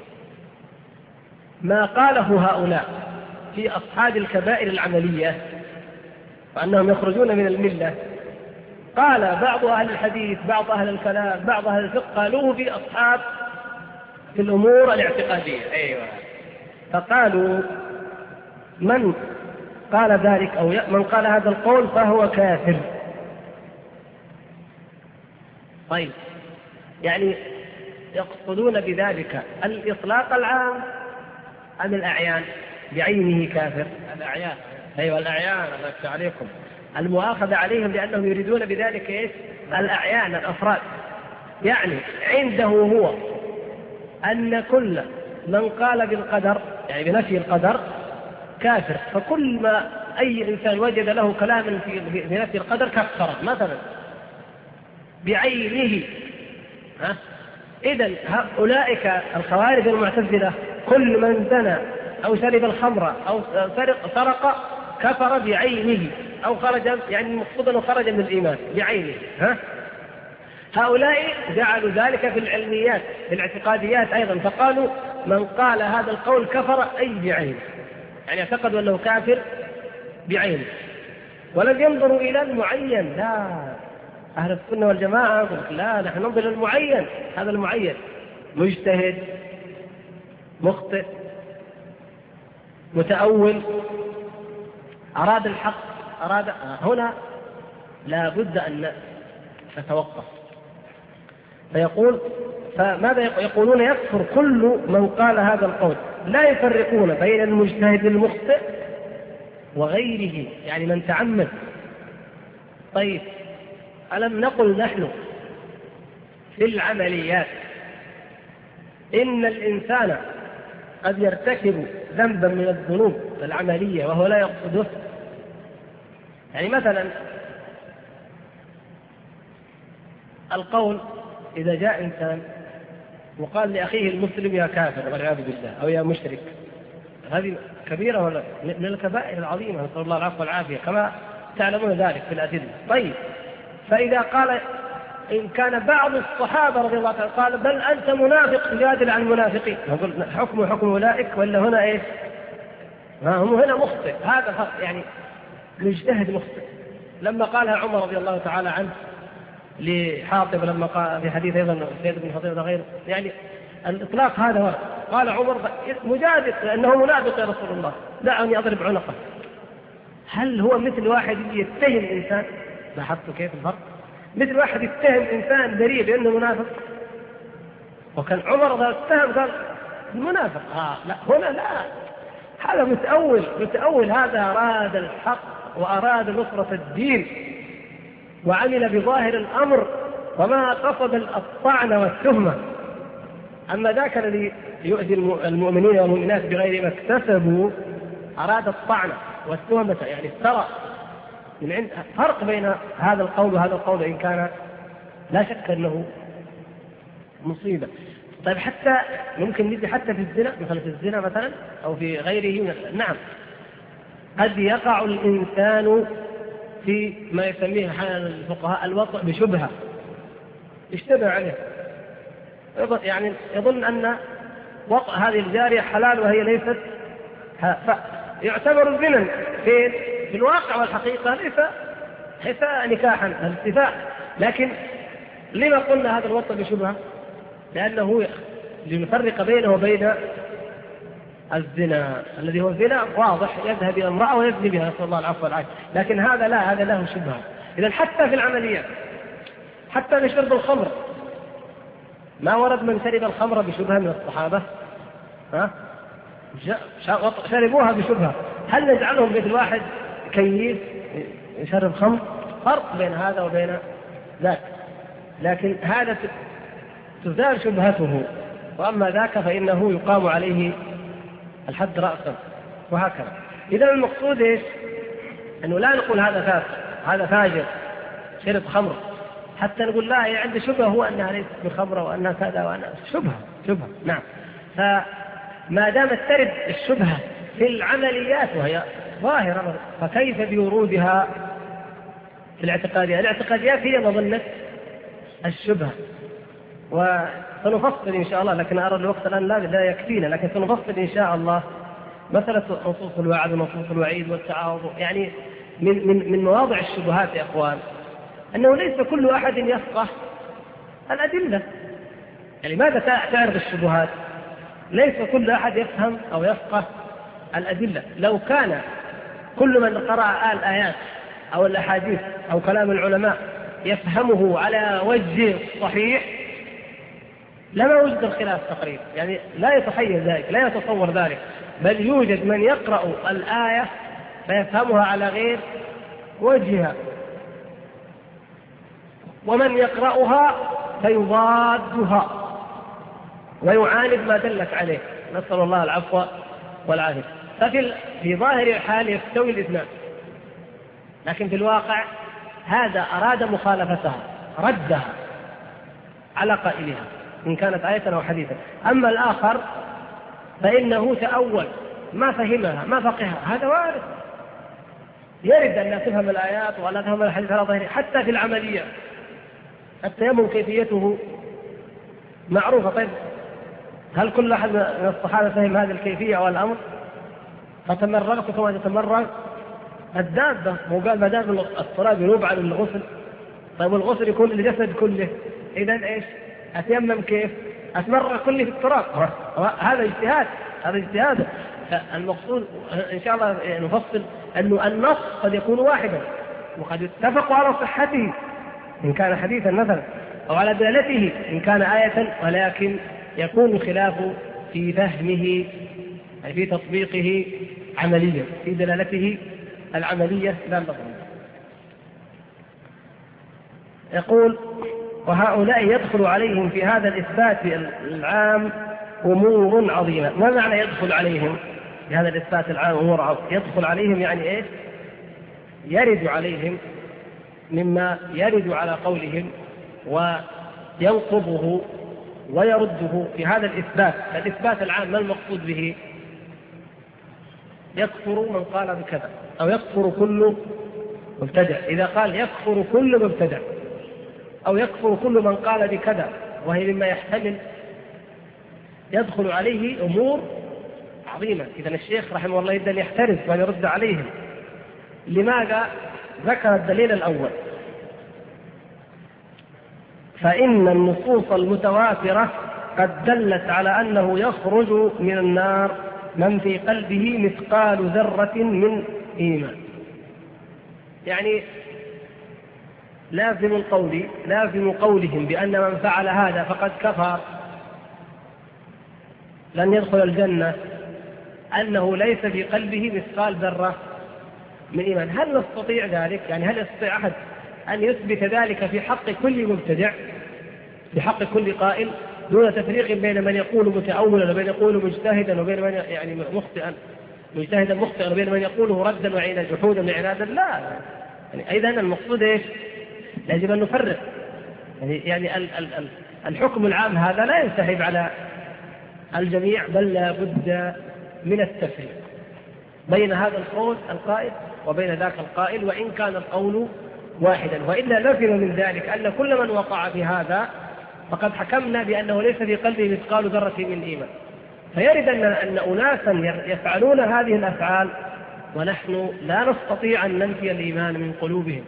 ما قاله هؤلاء في أصحاب الكبائر العملية وأنهم يخرجون من الملة، قال بعض أهل الحديث، بعض أهل الكلام، بعض أهل الفقه قالوه في أصحاب في الأمور الاعتقادية. أيوة. فقالوا من قال ذلك أو من قال هذا القول فهو كافر. طيب يعني يقصدون بذلك الإطلاق العام أم الأعيان بعينه كافر؟ الأعيان. أيوة الأعيان، الله يفتح عليكم، المؤاخذة عليهم لأنهم يريدون بذلك إيش؟ الأعيان، الأفراد. يعني عنده هو أن كل من قال بالقدر يعني بنفي القدر كافر، فكل ما أي إنسان وجد له كلاما في نفي القدر كفر مثلا بعينه. إذن أولئك الخوارج المعتزلة كل من زنى أو شرب الخمر أو سرق كفر بعينه أو خرج، يعني المقصود أنه خرج من الإيمان بعينه. هؤلاء جعلوا ذلك في العلميات في الاعتقاديات أيضا، فقالوا من قال هذا القول كفر أي بعينه، يعني اعتقدوا أنه كافر بعينه، ولم ينظروا إلى المعين. لا، أهل السنة والجماعة يقول لا، نحن ننظر إلى المعين. هذا المعين مجتهد، مخطئ، متأول، أراد الحق، أراد هنا لا بد أن نتوقف. فيقول فماذا يقولون؟ يكفر كل من قال هذا القول، لا يفرقون بين المجتهد المخطئ وغيره، يعني من تعمد. طيب ألم نقل نحن في العمليات إن الإنسان قد يرتكب ذنبا من الذنوب العملية وهو لا يقصده؟ يعني مثلا القول إذا جاء إنسان وقال لأخيه المسلم يا كافر والعياذ بالله أو يا مشرك، هذه كبيرة ولا من الكبائر العظيمة، نسأل الله العفو والعافية كما تعلمون ذلك في الأدلة. طيب، فإذا قال إن كان بعض الصحابة رضي الله عنهم قال بل أنت منافق تجادل عن المنافقين، نقول حكم أولئك ولا هنا إيه؟ هم هنا مخطئ، هذا فرق، يعني مجتهد مخطئ. لما قالها عمر رضي الله تعالى عنه لحاطب لما قال في حديث أيضا سيد بن حضير وغيره، يعني الإطلاق هذا ورد. قال عمر مجادل لأنه منافق يا رسول الله دعني أضرب عنقه. هل هو مثل واحد يتهم إنسان؟ لاحظتوا كيف الفرق؟ مثل واحد يتهم إنسان بريء بأنه منافق، وكان عمر إذا اتهم قال المنافق لا، هنا لا، هذا متأول، هذا أراد الحق وأراد نصرة الدين وعمل بظاهر الأمر وما قصد الطعن والتهمة. أما ذاك الذي يؤذي المؤمنين والمؤمنات بغير ما اكتسبوا أراد الطعن والتهمة، يعني افترى. فرق بين هذا القول وهذا القول، إن كان لا شك أنه مصيبة. طيب، حتى ممكن نجي حتى في الزنا، مثلا في الزنا مثلا أو في غيره، نعم قد يقع الإنسان في ما يسميه أحيانا الفقهاء الوطء بشبهة، اشتبه عليه، يعني يظن أن وطء هذه الجارية حلال وهي ليست، فيعتبر الزنا في الواقع والحقيقة ليس نكاحا الاتفاق. لكن لما قلنا هذا الوطء بشبهة؟ لأنه لنفرق بينه وبين الزنا الذي هو الزنا واضح، يذهب إلى امرأة ويزني بها، نسأل الله العفو والعافية. لكن هذا لا، هذا له شبهة. إذن حتى في العمليات، حتى بشرب الخمر، ما ورد من شرب الخمر بشبهة من الصحابة؟ شربوها بشبهة. هل نجعلهم مثل واحد كيف يشرب خمر؟ فرق بين هذا وبين ذاك. لكن هذا تزال شبهته، وأما ذاك فإنه يقام عليه الحد رأسا، وهكذا. إذا المقصود إيش؟ أنه لا نقول هذا فاسق، هذا فاجر شرب خمر، حتى نقول لا، عندي شبهة هو أنها ليست بخمرة وأنها كذا وأنها شبهة. نعم. فما دامت ترد الشبهة في العمليات وهي ظاهرة، فكيف بورودها في الاعتقاديات؟ الاعتقاديات هي مظنة الشبهة. وسنفصل إن شاء الله، لكن أرى الوقت الآن لا يكفينا، لكن سنفصل إن شاء الله مسألة نصوص الوعد ونصوص الوعيد والتعارض. يعني من مواضع الشبهات يا أخوان أنه ليس كل أحد يفقه الأدلة. يعني ماذا تعرض الشبهات؟ ليس كل أحد يفهم أو يفقه الأدلة. لو كان كل من قرأ الآيات أو الأحاديث أو كلام العلماء يفهمه على وجه صحيح لما وجد الخلاف تقريبا، يعني لا يتخيل ذلك، لا يتصور ذلك، بل يوجد من يقرأ الآية فيفهمها على غير وجهها، ومن يقرأها فيضادها ويعاند ما دلت عليه، نسأل الله العفو والعافية. ففي ظاهر الحال يستوي الاثنان، لكن في الواقع هذا أراد مخالفتها، ردها على قائلها إن كانت آية أو حديثا. أما الآخر فإنه تأول، ما فهمها، ما فقهها، هذا وارد، يرد أن لا تفهم الآيات ولا تفهم الحديث على ظاهره. حتى في العملية التيمم كيفيته معروفة. طيب، هل كل أحد من الصحابة فهم هذه الكيفية أو الأمر؟ فتمرغت كما تتمرغ الدابة، وقال ما دام التراب ينوب عن الغسل، طيب الغسل يكون للجسد كله، إذن إيش؟ أتيمم كيف؟ أتمرغ كله في التراب. هذا اجتهاد. المقصود إن شاء الله نفصل أنه النص قد يكون واحدا، وقد يتفق على صحته إن كان حديثا مثلا، أو على دلالته إن كان آية، ولكن يكون الخلاف في فهمه، يعني في تطبيقه عمليا، في دلالته العملية لا النظرية. يقول: وهؤلاء يدخل عليهم في هذا الإثبات العام أمور عظيمة. ما معنى يدخل عليهم في هذا الإثبات العام أمور عظيمة؟ يدخل عليهم يعني إيه؟ يرد عليهم مما يرد على قولهم وينقضه ويرده في هذا الإثبات العام، ما المقصود به؟ يكفر من قال بكذا، أو يكفر كل مبتدع. إذا قال يكفر كل مبتدع أو يكفر كل من قال بكذا، وهي مما يحتمل يدخل عليه أمور عظيمة. إذا الشيخ رحمه الله يبدأ يحترز وأن يرد عليهم. لماذا؟ ذكر الدليل الأول: فإن النصوص المتواترة قد دلت على أنه يخرج من النار من في قلبه مثقال ذرة من إيمان. يعني لازم قولهم بأن من فعل هذا فقد كفر لن يدخل الجنة أنه ليس في قلبه مثقال ذرة من إيمان. هل نستطيع ذلك؟ يعني هل يستطيع أحد أن يثبت ذلك في حق كل مبتدع، في حق كل قائل، دون تفريق بين من يقول متأولا وبين يقول مجتهدا وبين من يعني مجتهدا مخطئا وبين من يقوله ردا وعنادا جحودا وعنادا؟ لا. يعني أيضا المقصود إيش؟ يجب أن نفرق. يعني الحكم العام هذا لا ينسحب على الجميع، بل لا بد من التفريق بين هذا القول القائل وبين ذاك القائل، وإن كان القول واحدا. وإلا لزم من ذلك أن كل من وقع في هذا فقد حكمنا بأنه ليس في قلبه مثقال ذرة من إيمان. فيرد أن أناسا يفعلون هذه الأفعال ونحن لا نستطيع أن ننفي الإيمان من قلوبهم.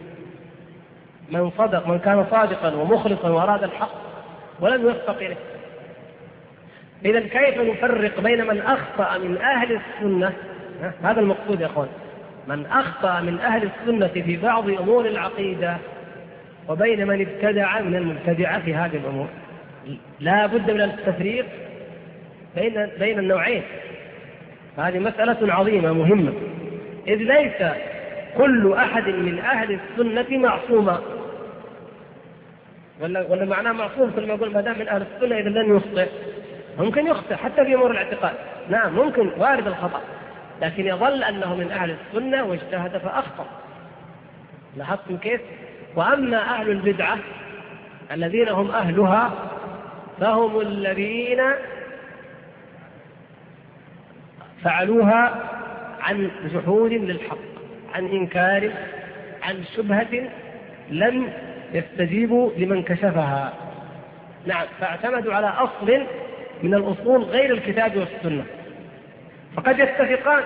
من كان صادقا ومخلصا وأراد الحق ولم يوفق إليه. إذا كيف نفرق بين من أخطأ من أهل السنة؟ هذا المقصود يا أخوان، من أخطأ من أهل السنة في بعض أمور العقيدة وبين من ابتدع من المبتدعة في هذه الأمور. لا بد من التفريق بين النوعين. هذه مسألة عظيمة مهمة، إذ ليس كل أحد من أهل السنة معصوما. ولا معناه معصوم كل ما يقول ما دام من أهل السنة إذا لن يخطئ. ممكن يخطئ حتى في أمور الاعتقاد، نعم ممكن وارد الخطأ، لكن يظل أنه من أهل السنة واجتهد فأخطأ. لاحظتم كيف؟ وأما أهل البدعة الذين هم أهلها فهم الذين فعلوها عن جحود للحق، عن إنكار، عن شبهة لم يستجيبوا لمن كشفها. نعم، فاعتمدوا على أصل من الأصول غير الكتاب والسنة، فقد يتفقان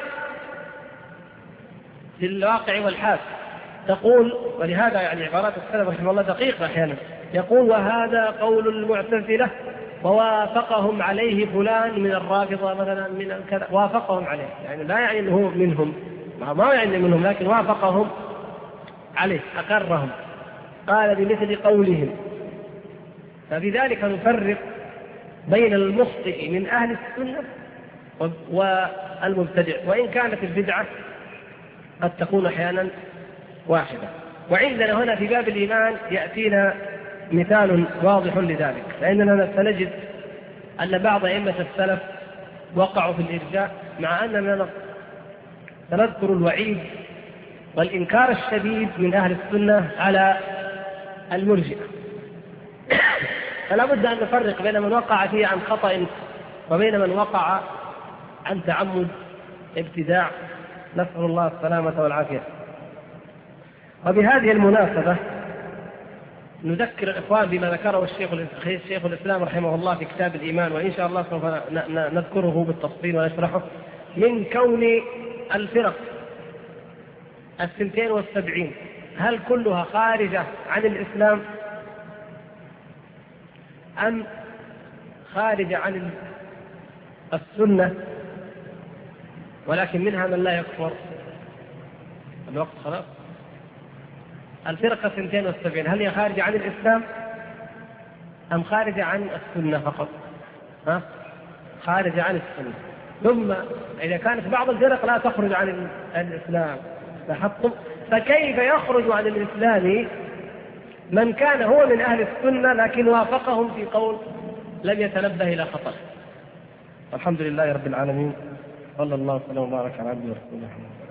في الواقع والحال. تقول، ولهذا يعني عبارات السلف رحمه الله دقيقة أحيانا، يقول: وهذا قول المعتزلة ووافقهم عليه فلان من الرافضة مثلا من كذا، وافقهم عليه، يعني لا يعني أنه هو منهم، ما يعني منهم، لكن وافقهم عليه، أقرهم، قال بمثل قولهم. فبذلك نفرق بين المخطئ من أهل السنة والمبتدع، وإن كانت البدعة قد تكون أحيانا واحدة. وعندنا هنا في باب الإيمان يأتينا مثال واضح لذلك، فإننا سنجد أن بعض أئمة السلف وقعوا في الإرجاء، مع أننا سنذكر الوعيد والإنكار الشديد من أهل السنة على المرجئة. فلا بد أن نفرق بين من وقع فيه عن خطأ وبين من وقع عن تعمد ابتداع، نسأل الله السلامة والعافية. وبهذه المناسبة نذكر الإخوان بما ذكره الشيخ الإسلام رحمه الله في كتاب الإيمان، وإن شاء الله سوف نذكره بالتفصيل ونشرحه، من كون الفرق 72 هل كلها خارجة عن الإسلام أم خارجة عن السنة، ولكن منها من لا يكفر. الوقت خلاص. الفرقة 72 هل هي خارجة عن الإسلام أم خارجة عن السنة فقط؟ خارجة عن السنة. ثم إذا كانت بعض الفرق لا تخرج عن الإسلام، لاحظتم؟ فكيف يخرج عن الإسلام من كان هو من أهل السنة لكن وافقهم في قول لم يتنبه إلى خطأ؟ الحمد لله رب العالمين، صلى الله وسلم وبارك على عبده ورسوله.